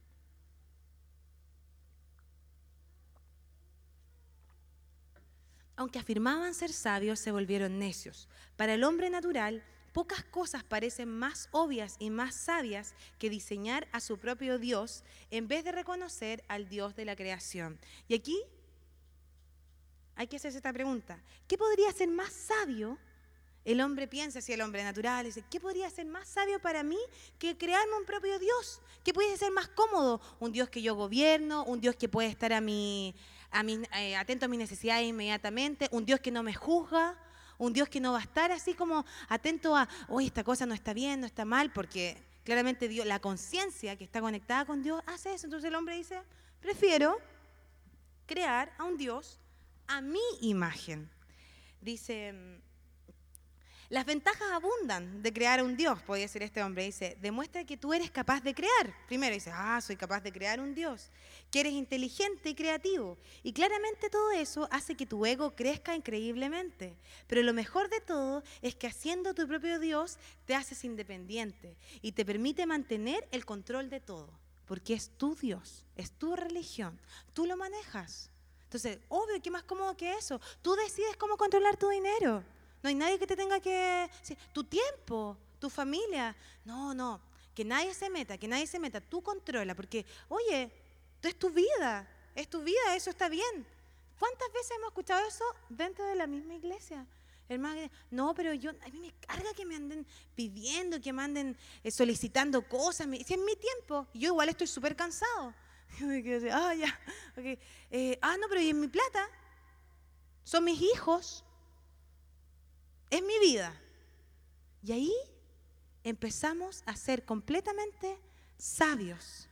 Aunque afirmaban ser sabios, se volvieron necios. Para el hombre natural, pocas cosas parecen más obvias y más sabias que diseñar a su propio Dios en vez de reconocer al Dios de la creación. Y aquí hay que hacerse esta pregunta. ¿Qué podría ser más sabio? El hombre piensa, si el hombre natural, dice, ¿qué podría ser más sabio para mí que crearme un propio Dios? ¿Qué puede ser más cómodo? Un Dios que yo gobierno, un Dios que puede estar atento a mis necesidades inmediatamente, un Dios que no me juzga, un Dios que no va a estar así como atento a, oye, esta cosa no está bien, no está mal, porque claramente Dios, la conciencia que está conectada con Dios hace eso. Entonces el hombre dice, prefiero crear a un Dios a mi imagen. Dice, las ventajas abundan de crear a un Dios, podría decir este hombre. Dice, demuestra que tú eres capaz de crear. Primero dice, soy capaz de crear un Dios. Que eres inteligente y creativo. Y claramente todo eso hace que tu ego crezca increíblemente. Pero lo mejor de todo es que haciendo tu propio Dios te haces independiente y te permite mantener el control de todo. Porque es tu Dios, es tu religión. Tú lo manejas. Entonces, obvio, ¿qué más cómodo que eso? Tú decides cómo controlar tu dinero. No hay nadie que te tenga que... Tu tiempo, tu familia. No, que nadie se meta, tú controla, porque, oye, es tu vida, eso está bien. ¿Cuántas veces hemos escuchado eso dentro de la misma iglesia? Hermano, no, pero a mí me carga que me anden pidiendo, que me anden solicitando cosas. Si es mi tiempo, yo igual estoy súper cansado. Ya, okay. No, pero ¿y en mi plata? Son mis hijos. Es mi vida. Y ahí empezamos a ser completamente sabios.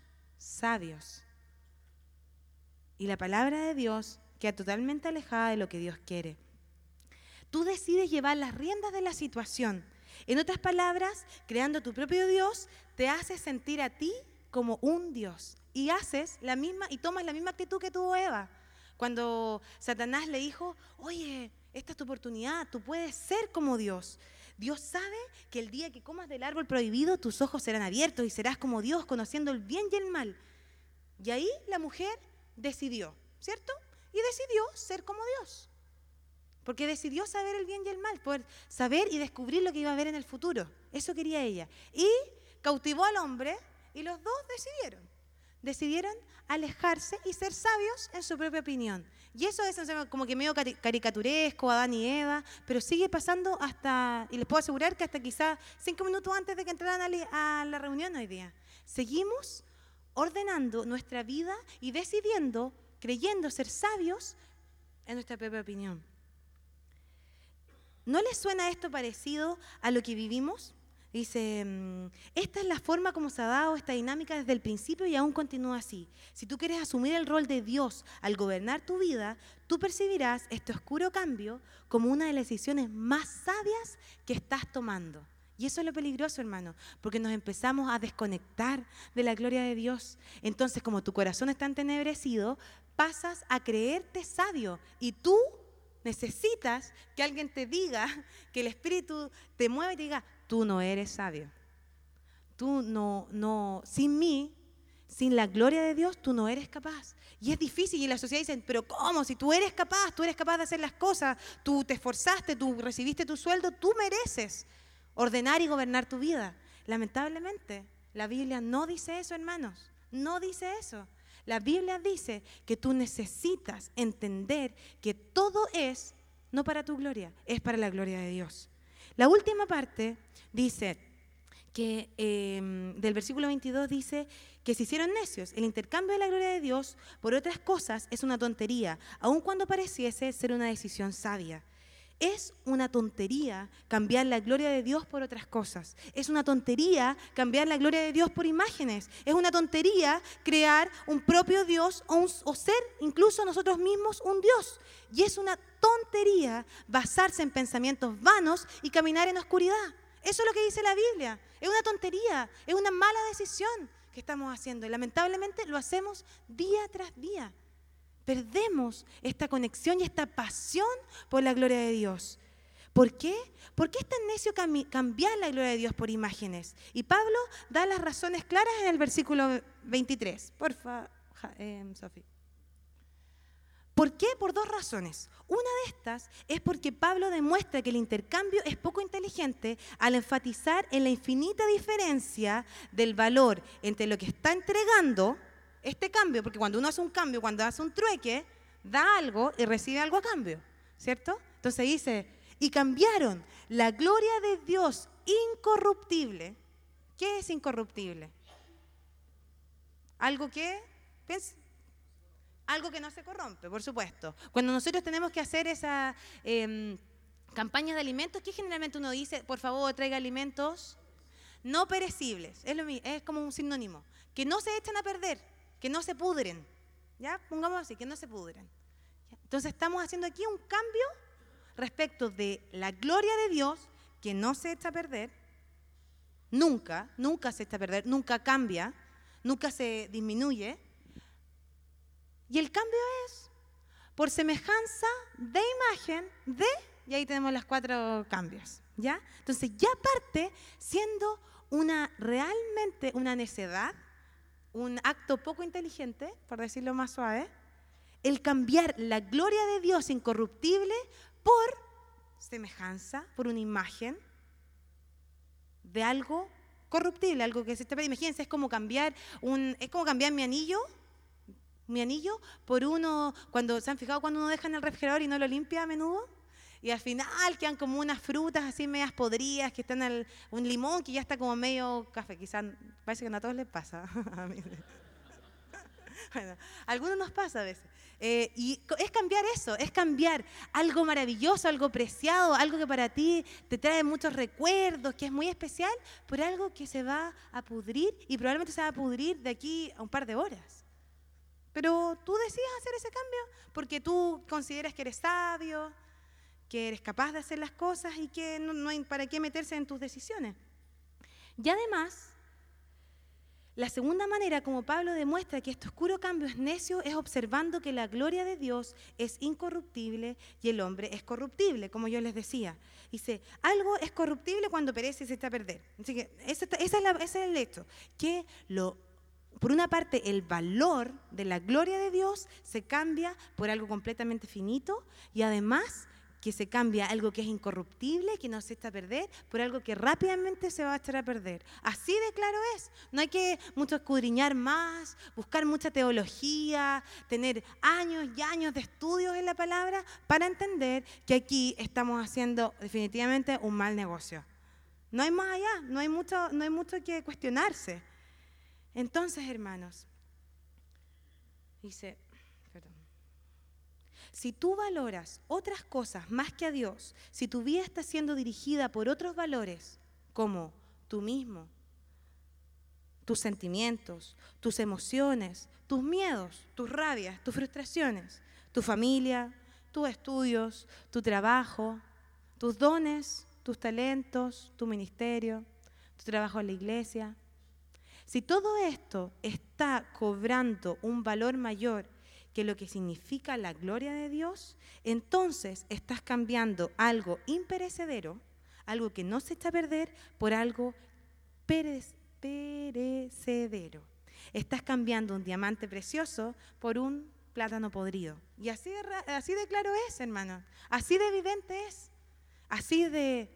Y la palabra de Dios queda totalmente alejada de lo que Dios quiere. Tú decides llevar las riendas de la situación. En otras palabras, creando tu propio Dios, te hace sentir a ti como un Dios. Y tomas la misma actitud que tuvo Eva. Cuando Satanás le dijo, oye, esta es tu oportunidad, tú puedes ser como Dios. Dios sabe que el día que comas del árbol prohibido, tus ojos serán abiertos y serás como Dios, conociendo el bien y el mal. Y ahí la mujer decidió, ¿cierto? Y decidió ser como Dios. Porque decidió saber el bien y el mal, poder saber y descubrir lo que iba a ver en el futuro. Eso quería ella. Y cautivó al hombre y los dos decidieron alejarse y ser sabios en su propia opinión. Y eso es como que medio caricaturesco, Adán y Eva, pero sigue pasando hasta, y les puedo asegurar que hasta quizás 5 minutos antes de que entraran a la reunión hoy día. Seguimos ordenando nuestra vida y decidiendo, creyendo ser sabios en nuestra propia opinión. ¿No les suena esto parecido a lo que vivimos? Dice, esta es la forma como se ha dado esta dinámica desde el principio y aún continúa así. Si tú quieres asumir el rol de Dios al gobernar tu vida, tú percibirás este oscuro cambio como una de las decisiones más sabias que estás tomando. Y eso es lo peligroso, hermano, porque nos empezamos a desconectar de la gloria de Dios. Entonces, como tu corazón está entenebrecido, pasas a creerte sabio y tú necesitas que alguien te diga, que el Espíritu te mueva y te diga, tú no eres sabio. Tú no, sin mí, sin la gloria de Dios, tú no eres capaz. Y es difícil, y la sociedad dice, pero ¿cómo? Si tú eres capaz de hacer las cosas, tú te esforzaste, tú recibiste tu sueldo, tú mereces ordenar y gobernar tu vida. Lamentablemente, la Biblia no dice eso, hermanos, no dice eso. La Biblia dice que tú necesitas entender que todo es, no para tu gloria, es para la gloria de Dios. La última parte dice que, del versículo 22 dice que se hicieron necios. El intercambio de la gloria de Dios por otras cosas es una tontería, aun cuando pareciese ser una decisión sabia. Es una tontería cambiar la gloria de Dios por otras cosas. Es una tontería cambiar la gloria de Dios por imágenes. Es una tontería crear un propio Dios o ser incluso nosotros mismos un Dios. Y es una tontería basarse en pensamientos vanos y caminar en oscuridad. Eso es lo que dice la Biblia. Es una tontería, es una mala decisión que estamos haciendo. Y lamentablemente lo hacemos día tras día. Perdemos esta conexión y esta pasión por la gloria de Dios. ¿Por qué? ¿Por qué es tan necio cambiar la gloria de Dios por imágenes? Y Pablo da las razones claras en el versículo 23. Porfa, Sofi. ¿Por qué? Por dos razones. Una de estas es porque Pablo demuestra que el intercambio es poco inteligente al enfatizar en la infinita diferencia del valor entre lo que está entregando este cambio, porque cuando uno hace un cambio, cuando hace un trueque, da algo y recibe algo a cambio, ¿cierto? Entonces dice, y cambiaron la gloria de Dios incorruptible. ¿Qué es incorruptible? Algo que no se corrompe, por supuesto. Cuando nosotros tenemos que hacer esas campañas de alimentos, ¿qué generalmente uno dice? Por favor, traiga alimentos no perecibles. Es como un sinónimo. Que no se echan a perder. Que no se pudren, ¿ya? Pongamos así, que no se pudren. Entonces estamos haciendo aquí un cambio respecto de la gloria de Dios, que no se echa a perder, nunca se echa a perder, nunca cambia, nunca se disminuye. Y el cambio es por semejanza de imagen de, y ahí tenemos los 4 cambios, ¿ya? Entonces ya parte siendo realmente una necedad, un acto poco inteligente, por decirlo más suave, el cambiar la gloria de Dios incorruptible por semejanza, por una imagen de algo corruptible, algo que se te... Imagínense, es como cambiar mi anillo por uno, cuando se han fijado cuando uno deja en el refrigerador y no lo limpia a menudo. Y al final quedan como unas frutas así medias podridas, que están un limón que ya está como medio café. Quizás parece que no a todos les pasa. A mí. Bueno, a algunos nos pasa a veces. Y es cambiar eso, es cambiar algo maravilloso, algo preciado, algo que para ti te trae muchos recuerdos, que es muy especial, por algo que se va a pudrir y probablemente se va a pudrir de aquí a un par de horas. Pero tú decides hacer ese cambio porque tú consideras que eres sabio, que eres capaz de hacer las cosas y que no hay para qué meterse en tus decisiones. Y además, La segunda manera como Pablo demuestra que este oscuro cambio es necio es observando que la gloria de Dios es incorruptible y el hombre es corruptible, como yo les decía. Dice, algo es corruptible cuando perece y se está a perder. Así que ese es el hecho, que por una parte el valor de la gloria de Dios se cambia por algo completamente finito y además que se cambia algo que es incorruptible, que no se echa a perder, por algo que rápidamente se va a echar a perder. Así de claro es. No hay que mucho escudriñar más, buscar mucha teología, tener años y años de estudios en la palabra para entender que aquí estamos haciendo definitivamente un mal negocio. No hay más allá, no hay mucho que cuestionarse. Entonces, hermanos, dice... Si tú valoras otras cosas más que a Dios, si tu vida está siendo dirigida por otros valores, como tú mismo, tus sentimientos, tus emociones, tus miedos, tus rabias, tus frustraciones, tu familia, tus estudios, tu trabajo, tus dones, tus talentos, tu ministerio, tu trabajo en la iglesia. Si todo esto está cobrando un valor mayor que lo que significa la gloria de Dios, entonces estás cambiando algo imperecedero, algo que no se echa a perder, por algo perecedero. Estás cambiando un diamante precioso por un plátano podrido. Y así de claro es, hermano. Así de evidente es. Así de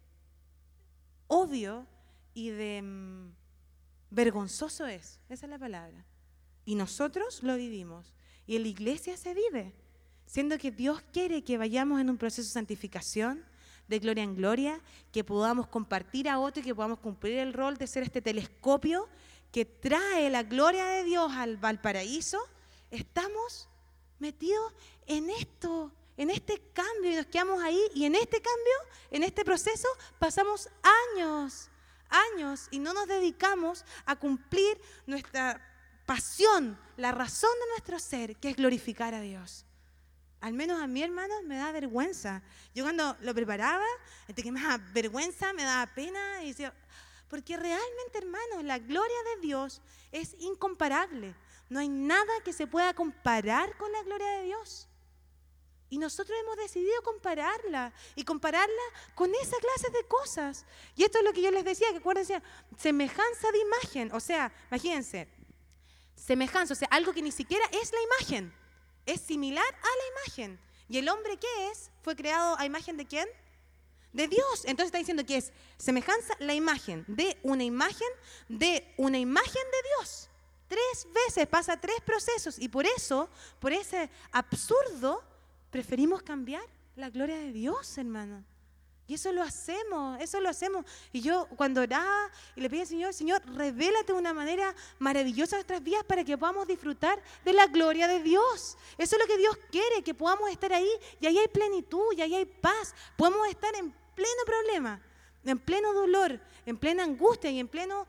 obvio y de vergonzoso es. Esa es la palabra. Y nosotros lo vivimos. Y en la iglesia se vive, siendo que Dios quiere que vayamos en un proceso de santificación, de gloria en gloria, que podamos compartir a otro y que podamos cumplir el rol de ser este telescopio que trae la gloria de Dios al Valparaíso. Estamos metidos en esto, en este cambio y nos quedamos ahí y en este cambio, en este proceso, pasamos años y no nos dedicamos a cumplir nuestra pasión, la razón de nuestro ser, que es glorificar a Dios. Al menos a mí, hermanos, me da vergüenza. Yo cuando lo preparaba, entre que me daba vergüenza, me daba pena, y decía, porque realmente, hermanos, la gloria de Dios es incomparable. No hay nada que se pueda comparar con la gloria de Dios. Y nosotros hemos decidido compararla y compararla con esa clase de cosas. Y esto es lo que yo les decía, que acuérdense, semejanza de imagen. O sea, imagínense, semejanza, o sea, algo que ni siquiera es la imagen, es similar a la imagen. ¿Y el hombre qué es? ¿Fue creado a imagen de quién? De Dios. Entonces está diciendo que es semejanza, la imagen de una imagen de Dios. 3 veces, pasa 3 procesos y por eso, por ese absurdo, preferimos cambiar la gloria de Dios, hermano. Y eso lo hacemos. Y yo cuando oraba y le pedí al Señor, Señor, revélate de una manera maravillosa nuestras vidas para que podamos disfrutar de la gloria de Dios. Eso es lo que Dios quiere, que podamos estar ahí y ahí hay plenitud, y ahí hay paz. Podemos estar en pleno problema, en pleno dolor, en plena angustia y en pleno...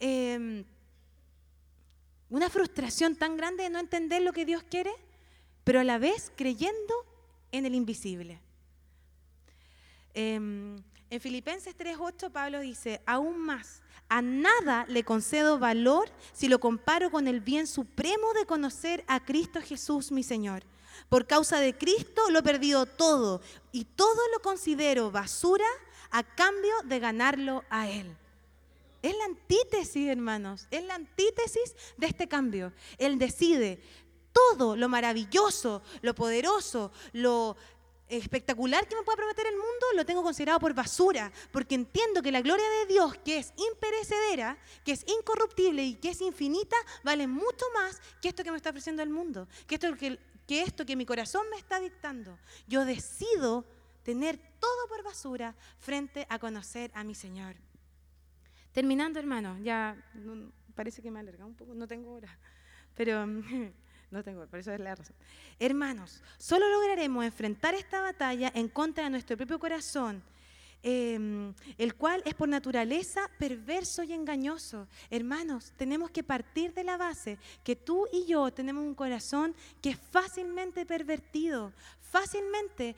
una frustración tan grande de no entender lo que Dios quiere, pero a la vez creyendo en el invisible. En Filipenses 3:8 Pablo dice, aún más, a nada le concedo valor si lo comparo con el bien supremo de conocer a Cristo Jesús mi Señor. Por causa de Cristo lo he perdido todo y todo lo considero basura a cambio de ganarlo a Él. Es la antítesis, hermanos, es la antítesis de este cambio. Él decide todo lo maravilloso, lo poderoso, lo espectacular que me pueda prometer el mundo, lo tengo considerado por basura, porque entiendo que la gloria de Dios, que es imperecedera, que es incorruptible y que es infinita, vale mucho más que esto que me está ofreciendo el mundo, que esto que mi corazón me está dictando. Yo decido tener todo por basura frente a conocer a mi Señor. Terminando, hermano, ya parece que me he alargado un poco, no tengo hora, pero no tengo, por eso es la razón. Hermanos, solo lograremos enfrentar esta batalla en contra de nuestro propio corazón, el cual es por naturaleza perverso y engañoso. Hermanos, tenemos que partir de la base que tú y yo tenemos un corazón que es fácilmente pervertido, fácilmente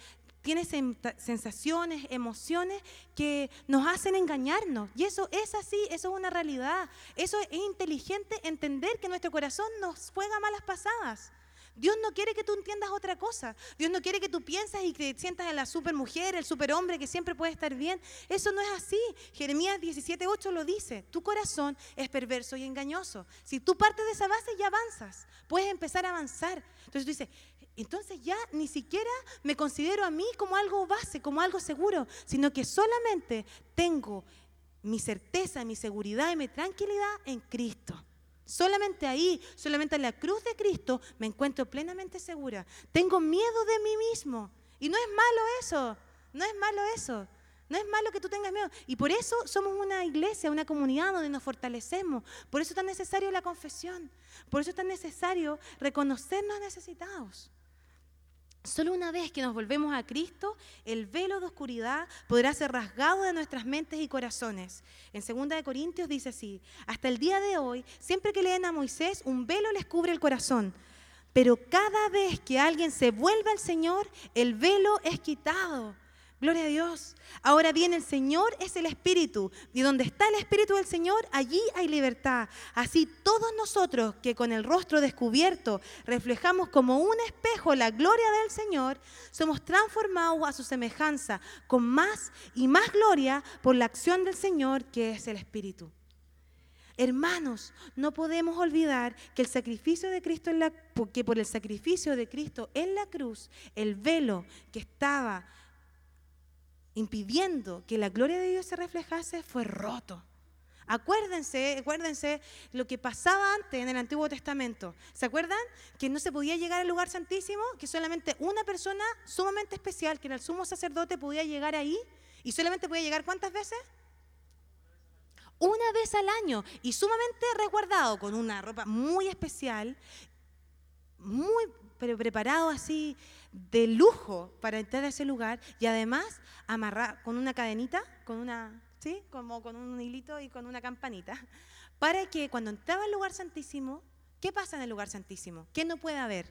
tiene sensaciones, emociones que nos hacen engañarnos. Y eso es así, eso es una realidad. Eso es inteligente entender que nuestro corazón nos juega malas pasadas. Dios no quiere que tú entiendas otra cosa. Dios no quiere que tú pienses y que te sientas en la supermujer, el superhombre que siempre puede estar bien. Eso no es así. Jeremías 17:8 lo dice. Tu corazón es perverso y engañoso. Si tú partes de esa base, ya avanzas. Puedes empezar a avanzar. Entonces tú dices, entonces ya ni siquiera me considero a mí como algo base, como algo seguro, sino que solamente tengo mi certeza, mi seguridad y mi tranquilidad en Cristo. Solamente ahí, solamente en la cruz de Cristo me encuentro plenamente segura. Tengo miedo de mí mismo. Y no es malo eso, no es malo eso. No es malo que tú tengas miedo. Y por eso somos una iglesia, una comunidad donde nos fortalecemos. Por eso es tan necesario la confesión. Por eso es tan necesario reconocernos necesitados. Solo una vez que nos volvemos a Cristo, el velo de oscuridad podrá ser rasgado de nuestras mentes y corazones. En 2 Corintios dice así: hasta el día de hoy, siempre que leen a Moisés, un velo les cubre el corazón. Pero cada vez que alguien se vuelve al Señor, el velo es quitado. Gloria a Dios. Ahora bien, el Señor es el Espíritu, y donde está el Espíritu del Señor, allí hay libertad. Así todos nosotros que con el rostro descubierto reflejamos como un espejo la gloria del Señor, somos transformados a su semejanza con más y más gloria por la acción del Señor, que es el Espíritu. Hermanos, no podemos olvidar que el sacrificio de Cristo que por el sacrificio de Cristo en la cruz, el velo que estaba impidiendo que la gloria de Dios se reflejase fue roto. Acuérdense lo que pasaba antes en el Antiguo Testamento. ¿Se acuerdan? Que no se podía llegar al lugar santísimo, que solamente una persona sumamente especial, que era el sumo sacerdote, podía llegar ahí, y solamente podía llegar ¿cuántas veces? Una vez al año, y sumamente resguardado, con una ropa muy especial, muy preparado así de lujo para entrar a ese lugar, y además amarrar con una cadenita, ¿sí? Como con un hilito y con una campanita, para que cuando entraba al lugar santísimo, ¿qué pasa en el lugar santísimo? ¿Qué no puede haber?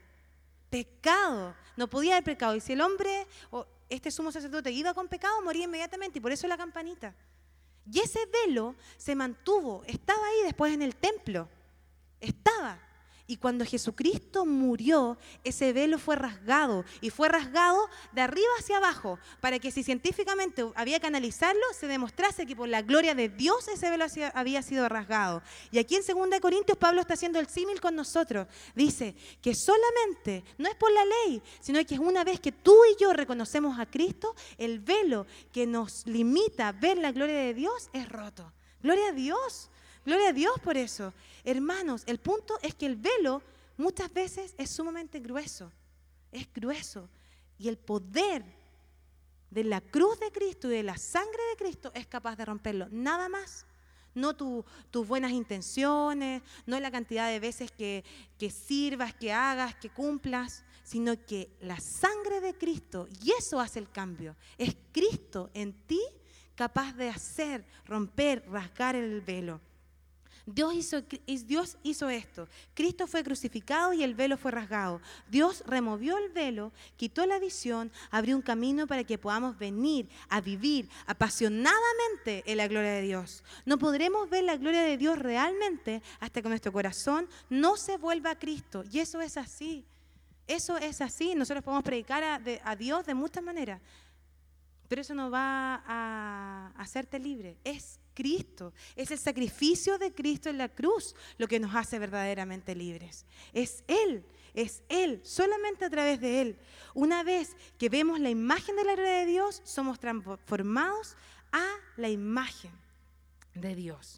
Pecado. No podía haber pecado. Y si el hombre o este sumo sacerdote iba con pecado, moría inmediatamente, y por eso la campanita. Y ese velo se mantuvo, estaba ahí después en el templo, estaba. Y cuando Jesucristo murió, ese velo fue rasgado, y fue rasgado de arriba hacia abajo, para que si científicamente había que analizarlo, se demostrase que por la gloria de Dios ese velo había sido rasgado. Y aquí en 2 Corintios Pablo está haciendo el símil con nosotros. Dice que solamente, no es por la ley, sino que es una vez que tú y yo reconocemos a Cristo, el velo que nos limita a ver la gloria de Dios es roto. ¡Gloria a Dios! Gloria a Dios por eso. Hermanos, el punto es que el velo muchas veces es sumamente grueso. Es grueso. Y el poder de la cruz de Cristo y de la sangre de Cristo es capaz de romperlo. Nada más. No tus buenas intenciones, no la cantidad de veces que sirvas, que hagas, que cumplas, sino que la sangre de Cristo, y eso hace el cambio. Es Cristo en ti capaz de hacer, romper, rasgar el velo. Dios hizo esto. Cristo fue crucificado y el velo fue rasgado. Dios removió el velo, quitó la visión, abrió un camino para que podamos venir a vivir apasionadamente en la gloria de Dios. No podremos ver la gloria de Dios realmente hasta que nuestro corazón no se vuelva a Cristo. Y eso es así. Eso es así. Nosotros podemos predicar a Dios de muchas maneras, pero eso no va a hacerte libre. Es Cristo, es el sacrificio de Cristo en la cruz lo que nos hace verdaderamente libres. Es Él, solamente a través de Él. Una vez que vemos la imagen de la gloria de Dios, somos transformados a la imagen de Dios.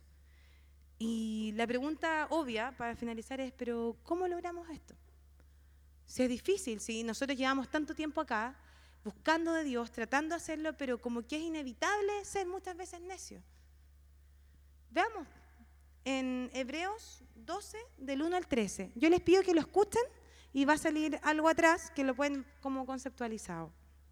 Y la pregunta obvia para finalizar es, ¿pero cómo logramos esto? Si es difícil, si nosotros llevamos tanto tiempo acá, buscando de Dios, tratando de hacerlo, pero como que es inevitable ser muchas veces necio. Veamos, en Hebreos 12, del 1 al 13. Yo les pido que lo escuchen y va a salir algo atrás que lo pueden como conceptualizado.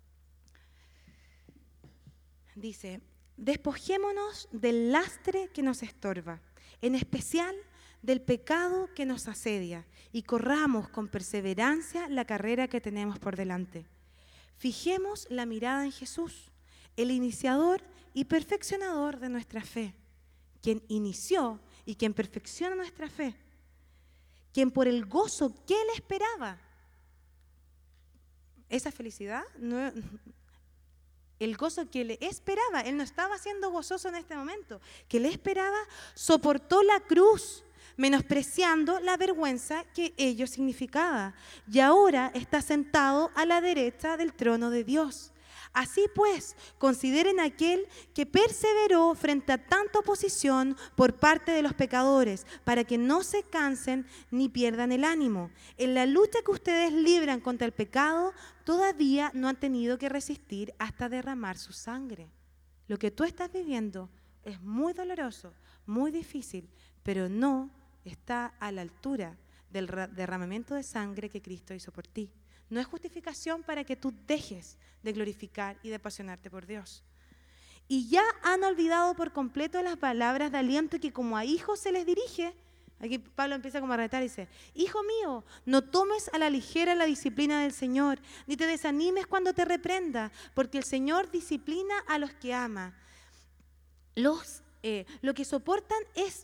Dice, despojémonos del lastre que nos estorba, en especial del pecado que nos asedia, y corramos con perseverancia la carrera que tenemos por delante. Fijemos la mirada en Jesús, el iniciador y perfeccionador de nuestra fe, quien inició y quien perfecciona nuestra fe, quien por el gozo que Él esperaba, esa felicidad, el gozo que le esperaba, Él no estaba siendo gozoso en este momento, que le esperaba, soportó la cruz, menospreciando la vergüenza que ello significaba, y ahora está sentado a la derecha del trono de Dios. Así pues, consideren aquel que perseveró frente a tanta oposición por parte de los pecadores, para que no se cansen ni pierdan el ánimo. En la lucha que ustedes libran contra el pecado, todavía no han tenido que resistir hasta derramar su sangre. Lo que tú estás viviendo es muy doloroso, muy difícil, pero no está a la altura del derramamiento de sangre que Cristo hizo por ti. No es justificación para que tú dejes de glorificar y de apasionarte por Dios. Y ya han olvidado por completo las palabras de aliento que como a hijos se les dirige. Aquí Pablo empieza como a retar y dice: hijo mío, no tomes a la ligera la disciplina del Señor, ni te desanimes cuando te reprenda, porque el Señor disciplina a los que ama. Lo que soportan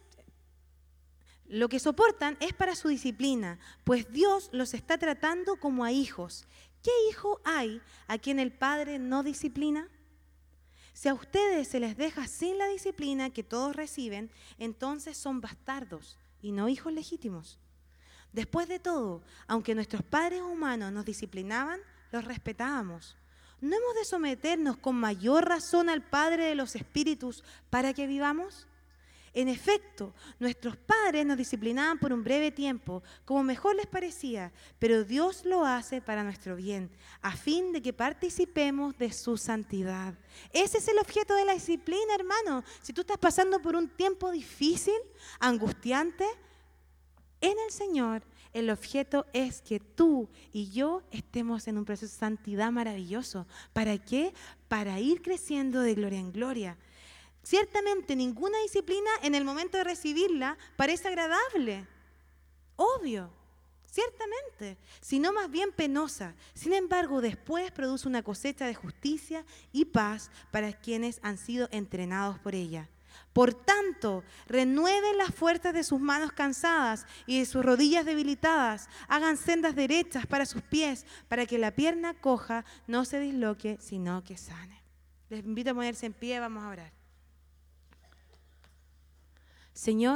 es para su disciplina, pues Dios los está tratando como a hijos. ¿Qué hijo hay a quien el Padre no disciplina? Si a ustedes se les deja sin la disciplina que todos reciben, entonces son bastardos y no hijos legítimos. Después de todo, aunque nuestros padres humanos nos disciplinaban, los respetábamos. ¿No hemos de someternos con mayor razón al Padre de los Espíritus para que vivamos? En efecto, nuestros padres nos disciplinaban por un breve tiempo, como mejor les parecía, pero Dios lo hace para nuestro bien, a fin de que participemos de su santidad. Ese es el objeto de la disciplina, hermano. Si tú estás pasando por un tiempo difícil, angustiante, en el Señor, el objeto es que tú y yo estemos en un proceso de santidad maravilloso. ¿Para qué? Para ir creciendo de gloria en gloria. Ciertamente ninguna disciplina en el momento de recibirla parece agradable, obvio, ciertamente, sino más bien penosa. Sin embargo, después produce una cosecha de justicia y paz para quienes han sido entrenados por ella. Por tanto, renueven las fuerzas de sus manos cansadas y de sus rodillas debilitadas. Hagan sendas derechas para sus pies, para que la pierna coja no se disloque, sino que sane. Les invito a ponerse en pie, vamos a orar. Señor,